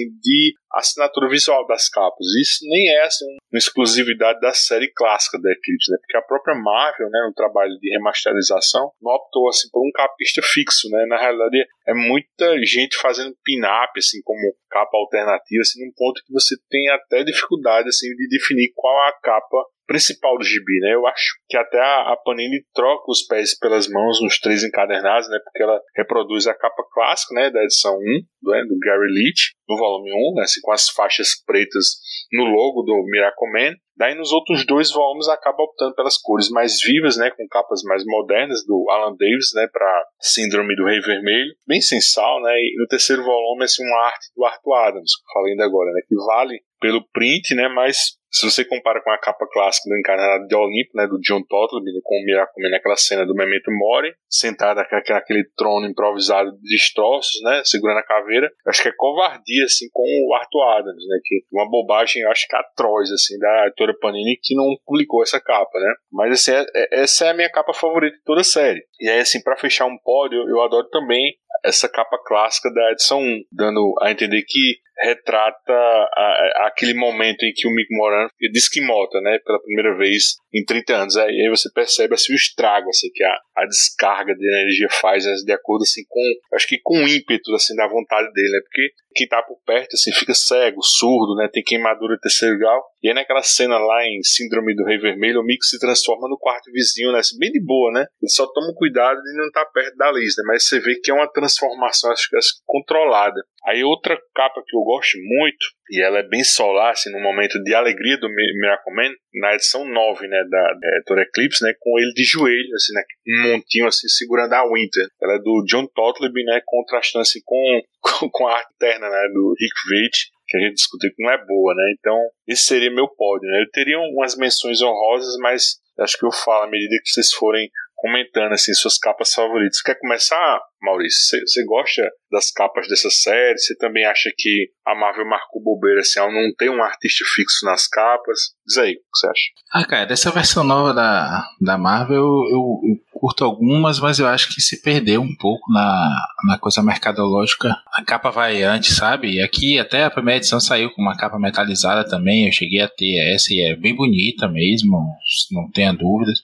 Speaker 3: e a assinatura visual das capas. Isso nem é assim, uma exclusividade da série clássica da Eclipse, né? Porque a própria Marvel, né, no trabalho de remasterização, não optou assim, por um capista fixo. Né? Na realidade, é muita gente fazendo pin-up assim, como capa alternativa, assim, num ponto que você tem até dificuldade assim, de definir qual a capa principal do gibi, né? Eu acho que até a Panini troca os pés pelas mãos nos 3 encadernados, né? Porque ela reproduz a capa clássica, né? Da edição 1, do Gary Leach, no volume 1, né? Assim, com as faixas pretas no logo do Miracle Man. Daí nos outros 2 volumes acaba optando pelas cores mais vivas, né? Com capas mais modernas do Alan Davis, né? Para Síndrome do Rei Vermelho, bem sensal, né? E no 3º volume assim, uma arte do Arthur Adams, que eu falei ainda agora, né? Que vale pelo print, né? Mas se você compara com a capa clássica do Encarnado de Olimpo, né, do John Totleben, com o Miracle Man naquela cena do Memento Mori, sentado naquele trono improvisado de destroços, né, segurando a caveira, acho que é covardia, assim, com o Arthur Adams, né, que uma bobagem, acho que atroz, assim, da editora Panini, que não publicou essa capa, né, mas, assim, essa é a minha capa favorita de toda a série. E aí, assim, pra fechar um pódio, eu adoro também essa capa clássica da edição 1, dando a entender que retrata aquele momento em que o Mick Moran desquimota, né, pela primeira vez em 30 anos. Aí você percebe assim, o estrago assim, que a descarga de energia faz, né, de acordo assim, acho que com o ímpeto assim, da vontade dele, né, porque quem tá por perto assim, fica cego, surdo, né, tem queimadura de 3º grau. E aí naquela cena lá em Síndrome do Rei Vermelho, o Mick se transforma no quarto vizinho, né, assim, bem de boa, né, ele só toma cuidado de não estar perto da Liz, né, mas você vê que é uma transformação acho que controlada. Aí outra capa que eu gosto muito, e ela é bem solar, assim, no momento de alegria do Miracle Man, na edição 9, né, da editora Eclipse, né, com ele de joelho, assim, né, um montinho, assim, segurando a Winter. Ela é do John Totleben, né, contrastando, assim, com a arte interna, né, do Rick Veitch, que a gente discutiu que não é boa, né, então esse seria meu pódio, né. Eu teria umas menções honrosas, mas acho que eu falo à medida que vocês forem comentando assim suas capas favoritas. Quer começar, Maurício? Você gosta das capas dessa série? Você também acha que a Marvel marcou bobeira assim, ao não ter um artista fixo nas capas? Diz aí, o que você acha?
Speaker 5: Cara, dessa versão nova da Marvel eu curto algumas, mas eu acho que se perdeu um pouco na coisa mercadológica. A capa vai antes, sabe? E aqui até a primeira edição saiu com uma capa metalizada também, eu cheguei a ter essa e é bem bonita mesmo, não tenha dúvidas.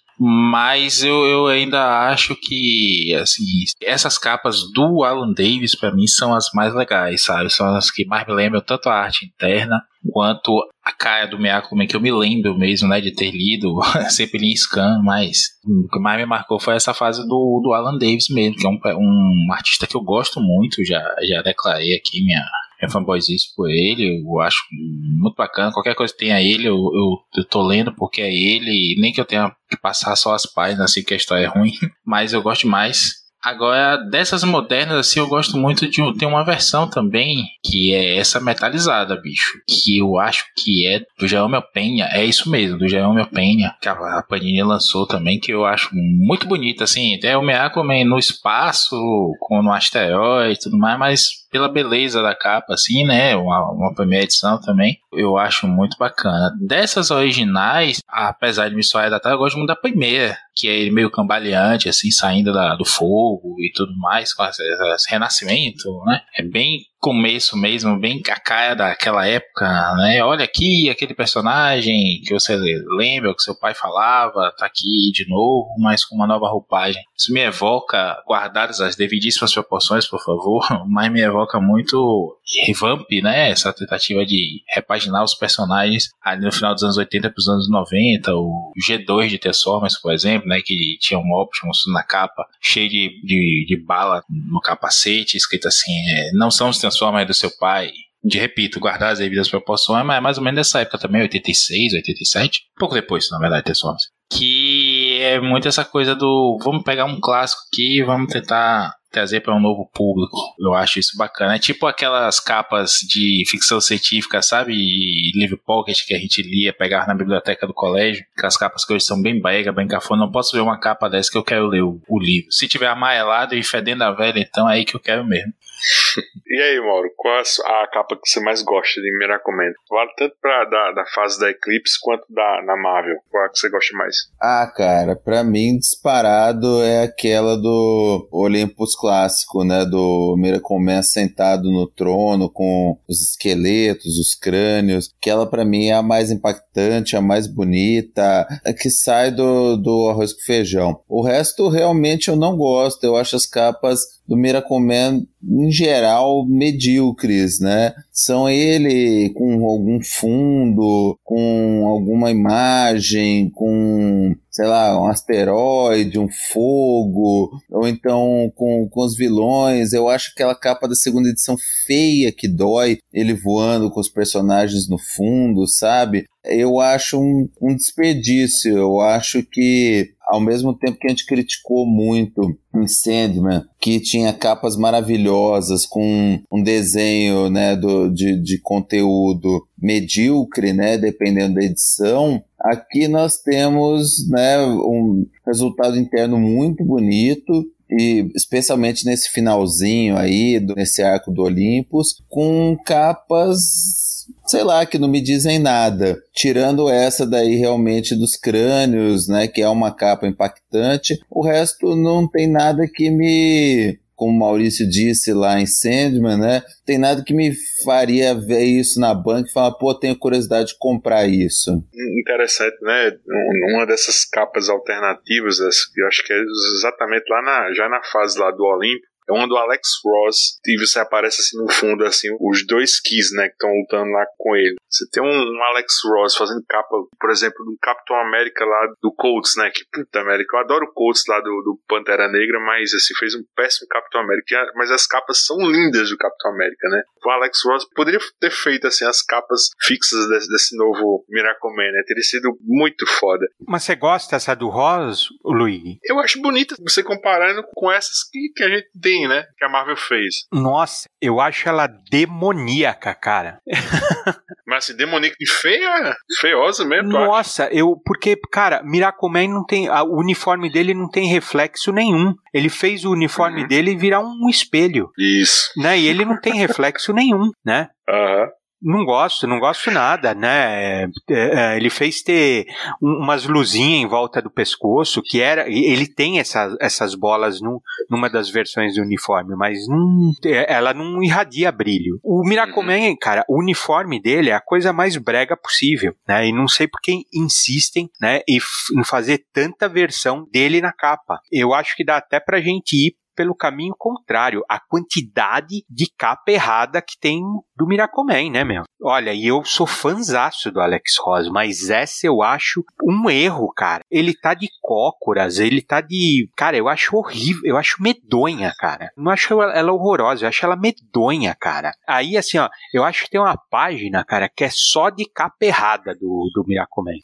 Speaker 5: Mas eu ainda acho que assim, essas capas do Alan Davis pra mim são as mais legais, sabe? São as que mais me lembram tanto a arte interna quanto a cara do Miracle Man, que eu me lembro mesmo, né, de ter lido sempre li em scan, mas o que mais me marcou foi essa fase do Alan Davis mesmo, que é um artista que eu gosto muito, já declarei aqui minha fanboyzice por ele, eu acho muito bacana, qualquer coisa que tenha ele, eu tô lendo porque é ele, nem que eu tenha que passar só as páginas, assim, que a história é ruim, mas eu gosto mais. Agora, dessas modernas, assim, eu gosto muito tem uma versão também, que é essa metalizada, bicho, que eu acho que é do Jerome Penha, é isso mesmo, do Jerome Penha, que a Panini lançou também, que eu acho muito bonita, assim, até o Miracle Man no espaço, no asteroide e tudo mais, mas pela beleza da capa, assim, né, uma primeira edição também, eu acho muito bacana. Dessas originais, apesar de me soar datada, eu gosto muito da primeira, que é ele meio cambaleante, assim, saindo do fogo e tudo mais, com esse renascimento, né, é bem começo mesmo, bem a cara daquela época, né? Olha aqui aquele personagem que você lembra, que seu pai falava, tá aqui de novo, mas com uma nova roupagem. Isso me evoca, guardadas as devidíssimas proporções, por favor, mas me evoca muito revamp, né? Essa tentativa de repaginar os personagens ali no final dos anos 80 para os anos 90, o G2 de Transformers, por exemplo, né? Que tinha um Optimus na capa, cheio de bala no capacete, escrito assim, não são os Transformers do seu pai. Repito, guardar as devidas proporções, mas é mais ou menos nessa época também, 86, 87, pouco depois, na verdade, Transformers. Que é muito essa coisa do vamos pegar um clássico aqui e vamos tentar trazer para um novo público. Eu acho isso bacana. É tipo aquelas capas de ficção científica, sabe? E livro pocket que a gente lia, pegava na biblioteca do colégio. Aquelas capas que hoje são bem brega, bem cafona. Não posso ver uma capa dessa que eu quero ler o livro. Se tiver amarelado e fedendo a velha, então é aí que eu quero mesmo.
Speaker 3: E aí, Mauro, qual é a capa que você mais gosta de Miracoman? Vale tanto da fase da Eclipse quanto na Marvel. Qual é a que você gosta mais?
Speaker 4: Cara, pra mim, disparado é aquela do Olympus clássico, né? Do Miracoman sentado no trono com os esqueletos, os crânios. Aquela pra mim é a mais impactante, a mais bonita, a que sai do arroz com feijão. O resto, realmente, eu não gosto. Eu acho as capas do Miracoman, em geral, medíocres, né? São ele com algum fundo, com alguma imagem, com, sei lá, um asteroide, um fogo, ou então com os vilões. Eu acho aquela capa da segunda edição feia que dói, ele voando com os personagens no fundo, sabe? Eu acho um desperdício. Eu acho que, ao mesmo tempo que a gente criticou muito em Sandman, que tinha capas maravilhosas com um desenho, né, de conteúdo medíocre, né, dependendo da edição, aqui nós temos, né, um resultado interno muito bonito, e especialmente nesse finalzinho aí, nesse arco do Olympus, com capas, sei lá, que não me dizem nada. Tirando essa daí realmente dos crânios, né, que é uma capa impactante, o resto não tem nada que me, como o Maurício disse lá em Sandman, né, tem nada que me faria ver isso na banca e falar, pô, tenho curiosidade de comprar isso.
Speaker 3: Interessante, né? Uma dessas capas alternativas, eu acho que é exatamente lá já na fase lá do Olimpo, é uma do Alex Ross, e você aparece assim no fundo, assim, os dois Keys, né, que estão lutando lá com ele. Você tem um Alex Ross fazendo capa, por exemplo, do Capitão América lá do Coates, né, que puta América, eu adoro o Coates lá do Pantera Negra, mas assim, fez um péssimo Capitão América, mas as capas são lindas do Capitão América, né. O Alex Ross poderia ter feito, assim, as capas fixas desse novo Miracoman, né, teria sido muito foda.
Speaker 6: Mas você gosta dessa do Ross, Luigi?
Speaker 3: Eu acho bonita, você comparando com essas que a gente tem, né, que a Marvel fez.
Speaker 6: Nossa, eu acho ela demoníaca, cara.
Speaker 3: Mas assim, demoníaca de feia, feiosa mesmo.
Speaker 6: Nossa, porque, cara, Miracoman não tem, o uniforme dele não tem reflexo nenhum. Ele fez o uniforme dele virar um espelho.
Speaker 3: Isso.
Speaker 6: Né? E ele não tem reflexo nenhum, né?
Speaker 3: Aham.
Speaker 6: Não gosto nada, né? Ele fez ter umas luzinhas em volta do pescoço, que ele tem essas bolas numa das versões do uniforme, mas ela não irradia brilho. O Miracoman, cara, o uniforme dele é a coisa mais brega possível, né? E não sei por que insistem, né, em fazer tanta versão dele na capa. Eu acho que dá até pra gente ir pelo caminho contrário, a quantidade de capa errada que tem do Miracoman, né, meu? Olha, e eu sou fãzaço do Alex Ross, mas essa eu acho um erro, cara. Ele tá de cócoras, ele tá de... Cara, eu acho horrível, eu acho medonha, cara. Não acho ela horrorosa, eu acho ela medonha, cara. Aí, assim, ó, eu acho que tem uma página, cara, que é só de capa errada do Miracoman.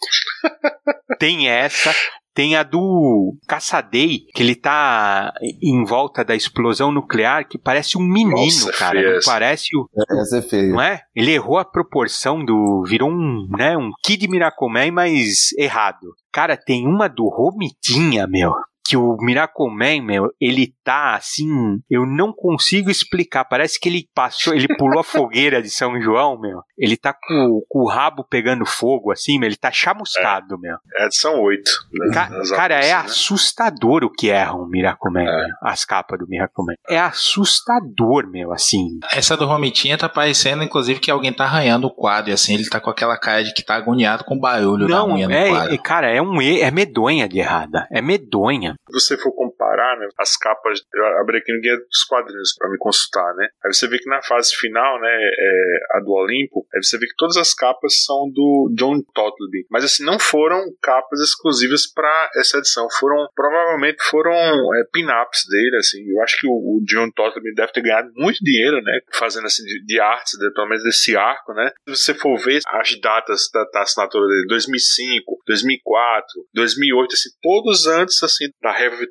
Speaker 6: Tem essa... Tem a do Cassadei, que ele tá em volta da explosão nuclear, que parece um menino. Nossa, cara. Não parece o...
Speaker 4: Essa é feia.
Speaker 6: Não é? Ele errou a proporção virou um Kid Miracoman, mas errado. Cara, tem uma do Romitinha, meu. Que o Miracoman, meu, ele tá assim, eu não consigo explicar, parece que ele pulou a fogueira de São João, meu, ele tá com o rabo pegando fogo, assim, meu, ele tá chamuscado, meu.
Speaker 3: São 8.
Speaker 6: Cara, é assustador o que erram o Miracoman, as capas do Miracoman. É assustador, meu, assim.
Speaker 5: Essa do Romitinha tá parecendo, inclusive, que alguém tá arranhando o quadro, e assim, ele tá com aquela cara de que tá agoniado com o barulho da unha no quadro.
Speaker 6: Cara, é medonha de errada, é medonha.
Speaker 3: Se você for comparar, né, as capas, eu abri aqui no Guia dos Quadrinhos para me consultar, né? Aí você vê que na fase final, né, a do Olimpo, aí você vê que todas as capas são do John Totleby, mas assim, não foram capas exclusivas para essa edição, provavelmente foram pin-ups dele, assim. Eu acho que o John Totleby deve ter ganhado muito dinheiro, né, fazendo assim de artes, pelo menos desse arco, né? Se você for ver as datas da assinatura dele, 2005, 2004, 2008, assim, todos antes, assim, da revitalização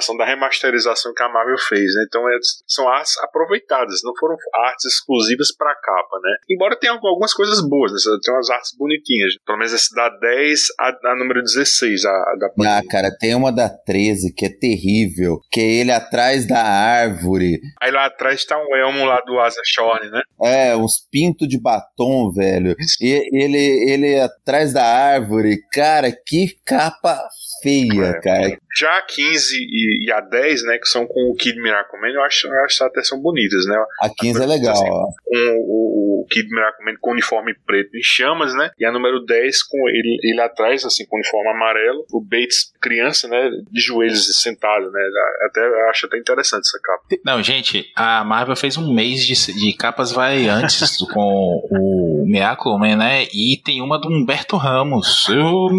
Speaker 3: situação da remasterização que a Marvel fez, né? Então são artes aproveitadas, não foram artes exclusivas para a capa, né? Embora tenha algumas coisas boas, né? Tem umas artes bonitinhas, pelo menos essa da 10 a número 16, da
Speaker 4: Ah, cara, tem uma da 13 que é terrível, que é ele atrás da árvore.
Speaker 3: Aí lá atrás tá um elmo lá do Asa Shorn, né?
Speaker 4: É, uns pintos de batom, velho. E ele atrás da árvore. Cara, que capa feia, cara.
Speaker 3: Já a 15 e a 10, né, que são com o Kid Miracle Man, eu acho que até são bonitas, né?
Speaker 4: A 15 é legal,
Speaker 3: assim,
Speaker 4: ó.
Speaker 3: Com o Kid Miracle Man com o uniforme preto em chamas, né? E a número 10 com ele atrás, assim, com o uniforme amarelo. O Bates, criança, né? De joelhos sentado, né? Acho até interessante essa capa.
Speaker 5: Não, gente, a Marvel fez um mês de capas variantes com o Miracle Man, né? E tem uma do Humberto Ramos. Eu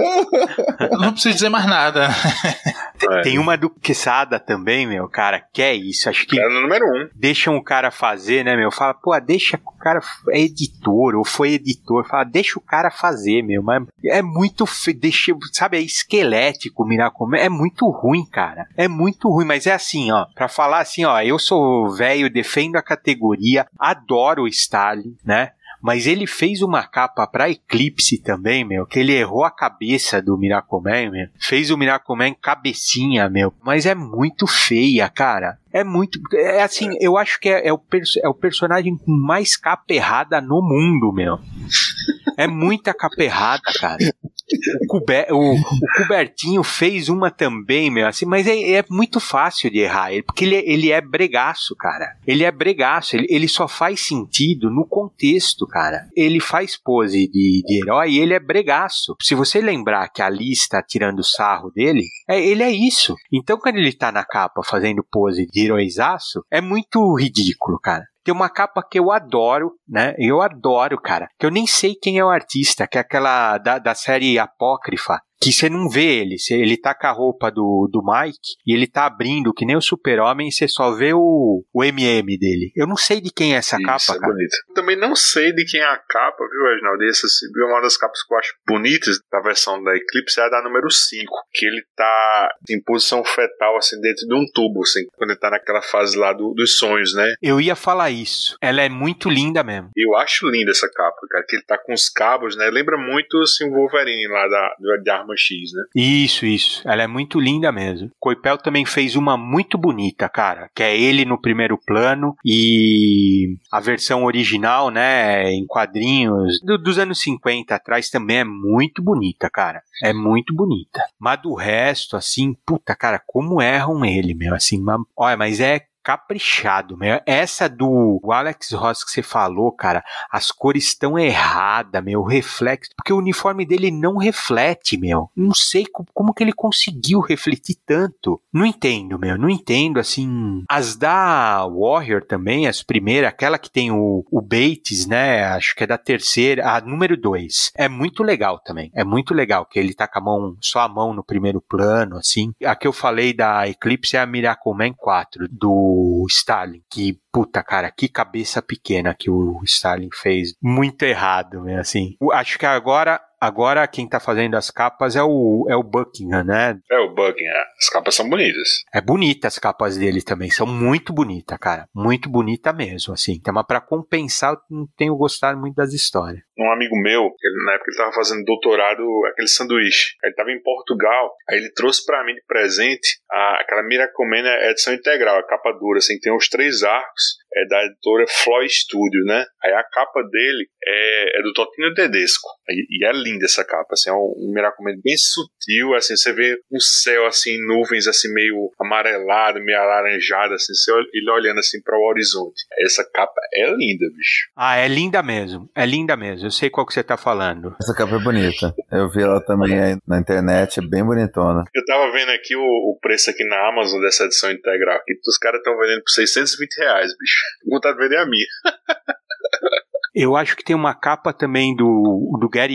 Speaker 5: não preciso dizer mais nada.
Speaker 6: Tem uma do Quesada também, meu, cara, que é isso, acho que...
Speaker 3: É no número 1.
Speaker 6: Deixam o cara fazer, né, meu, fala, pô, deixa o cara, é editor, ou foi editor, fala, deixa o cara fazer, meu, mas é muito, deixa, sabe, é esquelético o Miracle Man, é muito ruim, cara, é muito ruim, mas é assim, ó, pra falar assim, ó, eu sou velho, defendo a categoria, adoro o Stalin, né, mas ele fez uma capa pra Eclipse também, meu, que ele errou a cabeça do Miracle Man, meu. Fez o Miracle Man cabecinha, meu. Mas é muito feia, cara. É muito... É assim, eu acho que é o personagem com mais capa errada no mundo, meu. É muita capa errada, cara. O Cubertinho fez uma também, meu, assim, mas é muito fácil de errar, porque ele é bregaço, cara. Ele é bregaço, ele só faz sentido no contexto, cara. Ele faz pose de herói e ele é bregaço. Se você lembrar que a Liz está tirando sarro dele, ele é isso. Então, quando ele tá na capa fazendo pose de heróizaço, é muito ridículo, cara. Tem uma capa que eu adoro, né? Eu adoro, cara. Que eu nem sei quem é o artista, que é aquela da série Apócrifa. Que você não vê ele. Ele tá com a roupa do Mike e ele tá abrindo, que nem o Super-Homem, e você só vê o MM dele. Eu não sei de quem é essa capa,
Speaker 3: é
Speaker 6: cara.
Speaker 3: Bonito. Eu também não sei de quem é a capa, viu, Reginaldo? Uma das capas que eu acho bonitas da versão da Eclipse é a da número 5, que ele tá em posição fetal, assim, dentro de um tubo, assim, quando ele tá naquela fase lá dos sonhos, né?
Speaker 6: Eu ia falar isso. Ela é muito linda mesmo.
Speaker 3: Eu acho linda essa capa, cara, que ele tá com os cabos, né? Lembra muito, assim, o Wolverine lá de Arma X, né?
Speaker 6: Isso. Ela é muito linda mesmo. Coipel também fez uma muito bonita, cara, que é ele no primeiro plano e a versão original, né, em quadrinhos dos anos 50 atrás também é muito bonita, cara. É muito bonita. Mas do resto, assim, puta, cara, como erram ele, meu, assim, olha, mas é caprichado, meu. Essa do Alex Ross que você falou, cara, as cores estão erradas, meu, o reflexo, porque o uniforme dele não reflete, meu. Não sei como que ele conseguiu refletir tanto. Não entendo, meu, não entendo, assim. As da Warrior também, as primeiras, aquela que tem o Bates, né, acho que é da terceira, a número 2, é muito legal também, é muito legal, que ele tá com a mão, só a mão no primeiro plano, assim. A que eu falei da Eclipse é a Miracle Man 4, do Stalin, que, puta, cara, que cabeça pequena que o Stalin fez. Muito errado, né, assim. Acho que agora quem tá fazendo as capas é o Buckingham, né?
Speaker 3: É o Buckingham. As capas são bonitas.
Speaker 6: É bonita as capas dele também. São muito bonitas, cara. Muito bonita mesmo, assim. Então, mas pra compensar, eu não tenho gostado muito das histórias.
Speaker 3: Um amigo meu, na época ele tava fazendo doutorado, aquele sanduíche. Ele tava em Portugal, aí ele trouxe pra mim de presente aquela Miracle Man edição integral, a capa dura, assim, tem os 3 arcos, é da editora Floy Studio, né? Aí a capa dele é do Totino Tedesco. E é linda essa capa, assim, é um Miracle Man bem sutil, assim, você vê um céu, assim, nuvens, assim, meio amarelado, meio alaranjado, assim, ele olhando, assim, para o horizonte. Essa capa é linda, bicho.
Speaker 6: É linda mesmo, eu sei qual que você tá falando.
Speaker 4: Essa capa é bonita, eu vi ela também aí na internet, é bem bonitona.
Speaker 3: Eu tava vendo aqui o preço aqui na Amazon dessa edição integral, que os caras estão vendendo por R$620, bicho. Vou vontade de vender a minha.
Speaker 6: Eu acho que tem uma capa também do Gary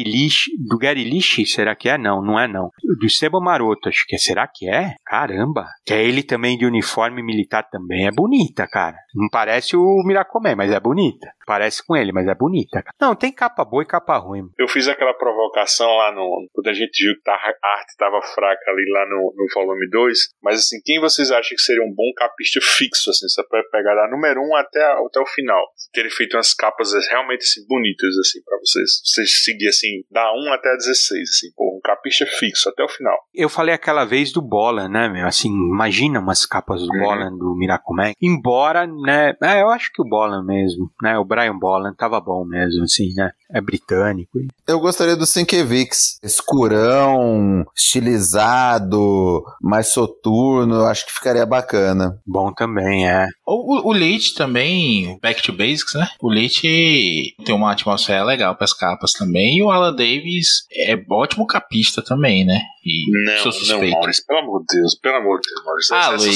Speaker 6: Lish, será que é? Não é não. Do Seba Maroto, acho que é. Será que é? Caramba. Que é ele também de uniforme militar também. É bonita, cara. Não parece o Miracomé, mas é bonita. Parece com ele, mas é bonita. Não, tem capa boa e capa ruim.
Speaker 3: Eu fiz aquela provocação lá quando a gente viu que a arte tava fraca ali lá no volume 2, mas assim, quem vocês acham que seria um bom capista fixo, assim, você pode pegar da número 1 até o final, terem feito umas capas realmente assim, bonitas, assim, pra vocês seguir assim, da 1 até a 16, assim, pô, um capista fixo até o final.
Speaker 6: Eu falei aquela vez do Bolan, né, meu, assim, imagina umas capas do Bolan, do Miracomé, embora, né, eu acho que o Bolan mesmo, né, o Brian Bolan tava bom mesmo, assim, né, é britânico.
Speaker 4: Eu gostaria do Sienkiewicz, escurão, estilizado, mais soturno, acho que ficaria bacana.
Speaker 6: Bom também, é.
Speaker 5: O Leite também, Back to Basics, né? O Leite tem uma atmosfera legal para as capas também, e o Alan Davis é ótimo capista também, né? E sou suspeito.
Speaker 3: Não, Maurício, pelo amor de Deus, Maurício.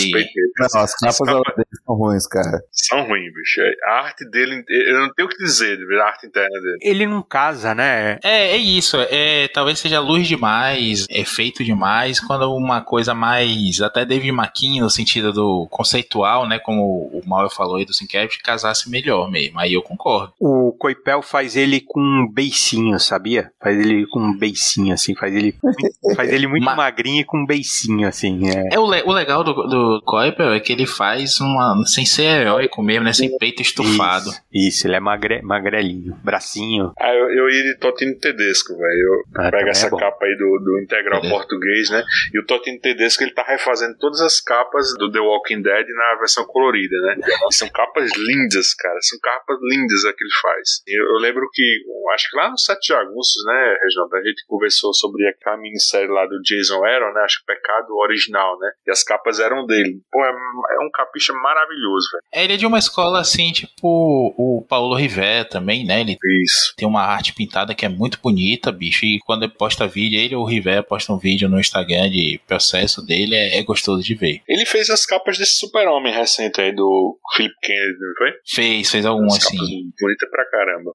Speaker 4: Não, as capas do Alan Davis são ruins, cara.
Speaker 3: São ruins, bicho. A arte dele, eu não tenho o que dizer da arte interna dele.
Speaker 6: Ele não casa, né?
Speaker 5: É isso, talvez seja luz demais, efeito demais, quando uma coisa mais, até David McKean, no sentido do conceitual, né, como o Mauro falou aí do Sienkiewicz, casasse melhor mesmo, aí eu concordo.
Speaker 6: O Coipel faz ele com um beicinho, sabia? Faz ele com um beicinho, assim, faz ele muito magrinho e com um beicinho, assim.
Speaker 5: O legal do Coipel é que ele faz sem ser heróico mesmo, né, sem peito estufado.
Speaker 6: Isso, ele é magrelinho, bracinho.
Speaker 3: Eu ia de Totino Tedesco, velho. Pega essa capa aí do Integral Português, né? E o Totino Tedesco, ele tá refazendo todas as capas do The Walking Dead na versão colorida, né? E são capas lindas, cara. São capas lindas a que ele faz. Eu lembro que, acho que lá no 7 de agosto, né, Reginaldo, a gente conversou sobre aquela minissérie lá do Jason Aaron, né? Acho que Pecado Original, né? E as capas eram dele. Pô, é um capista maravilhoso, velho.
Speaker 5: Ele é de uma escola assim, tipo o Paulo Rivet também, né? Ele tem uma arte pintada que é muito bonita, bicho. E quando ele posta vídeo, ele ou o Rivet posta um vídeo no Instagram de processo dele, é gostoso de ver.
Speaker 3: Ele fez as capas desse Super-Homem recente aí do Philip Kennedy, não foi?
Speaker 5: Fez algum assim.
Speaker 3: Bonita pra caramba.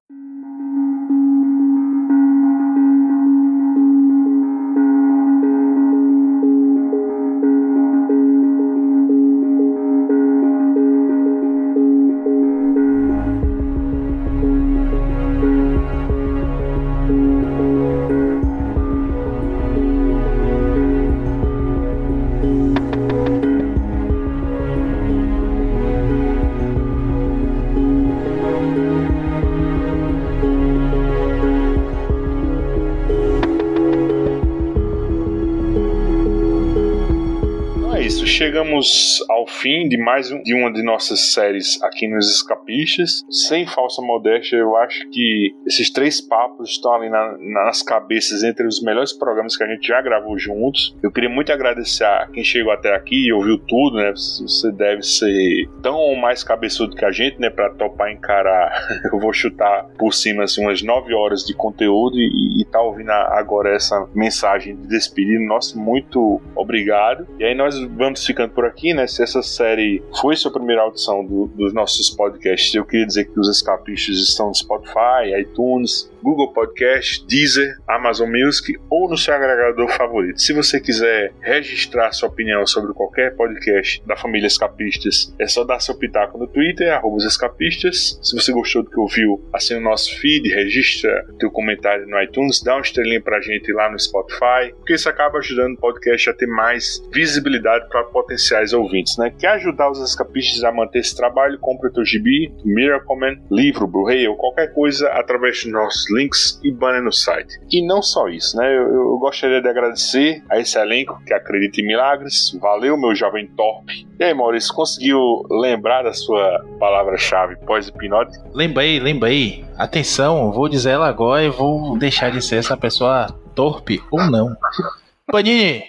Speaker 3: Chegamos ao fim de de uma de nossas séries aqui nos Escapistas. Sem falsa modéstia, eu acho que esses 3 papos estão ali nas cabeças entre os melhores programas que a gente já gravou juntos. Eu queria muito agradecer a quem chegou até aqui e ouviu tudo, né? Você deve ser tão ou mais cabeçudo que a gente, né? Pra topar encarar, eu vou chutar por cima assim, umas 9 horas de conteúdo e tá ouvindo agora essa mensagem de despedida. Nossa, muito obrigado. E aí nós vamos ficando por aqui, né? Se essa série foi sua primeira audição dos nossos podcasts, eu queria dizer que os Escapistas estão no Spotify, iTunes, Google Podcast, Deezer, Amazon Music ou no seu agregador favorito. Se você quiser registrar sua opinião sobre qualquer podcast da família Escapistas, é só dar seu pitaco no Twitter, @escapistas. Se você gostou do que ouviu, assine o nosso feed, registra teu comentário no iTunes, dá uma estrelinha pra gente lá no Spotify, porque isso acaba ajudando o podcast a ter mais visibilidade para potenciais ouvintes, né? Quer ajudar os Escapistas a manter esse trabalho? Compre o teu gibi, Miracleman, livro, Blu-ray ou qualquer coisa através dos nossos links e banner no site. E não só isso, né? Eu gostaria de agradecer a esse elenco que acredita em milagres. Valeu, meu jovem torpe. E aí, Maurício, conseguiu lembrar da sua palavra-chave pós-hipnótica?
Speaker 5: Lembrei. Atenção, vou dizer ela agora e vou deixar de ser essa pessoa torpe ou não. Panini!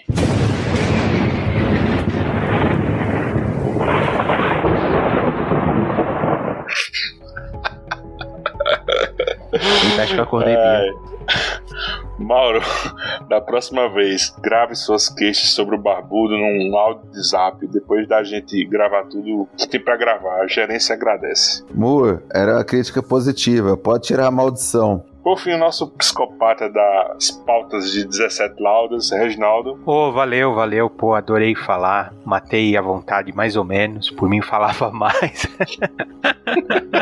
Speaker 5: Acho que eu acordei bem.
Speaker 3: Mauro, Da próxima vez, grave suas queixas sobre o Barbudo num áudio de zap, depois da gente gravar tudo que tem pra gravar. A gerência agradece.
Speaker 4: Moore, era uma crítica positiva, pode tirar a maldição.
Speaker 3: Por fim, o nosso psicopata das pautas de 17 laudas, Reginaldo.
Speaker 6: Valeu, pô, adorei falar, matei à vontade mais ou menos, por mim falava mais.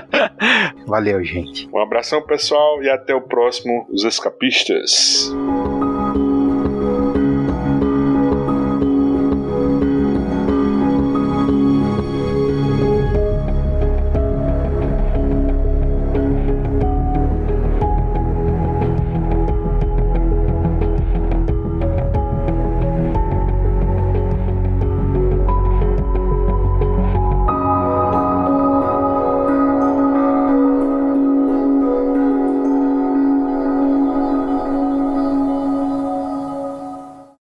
Speaker 6: Valeu, gente.
Speaker 3: Um abração, pessoal, e até o próximo, Os Escapistas.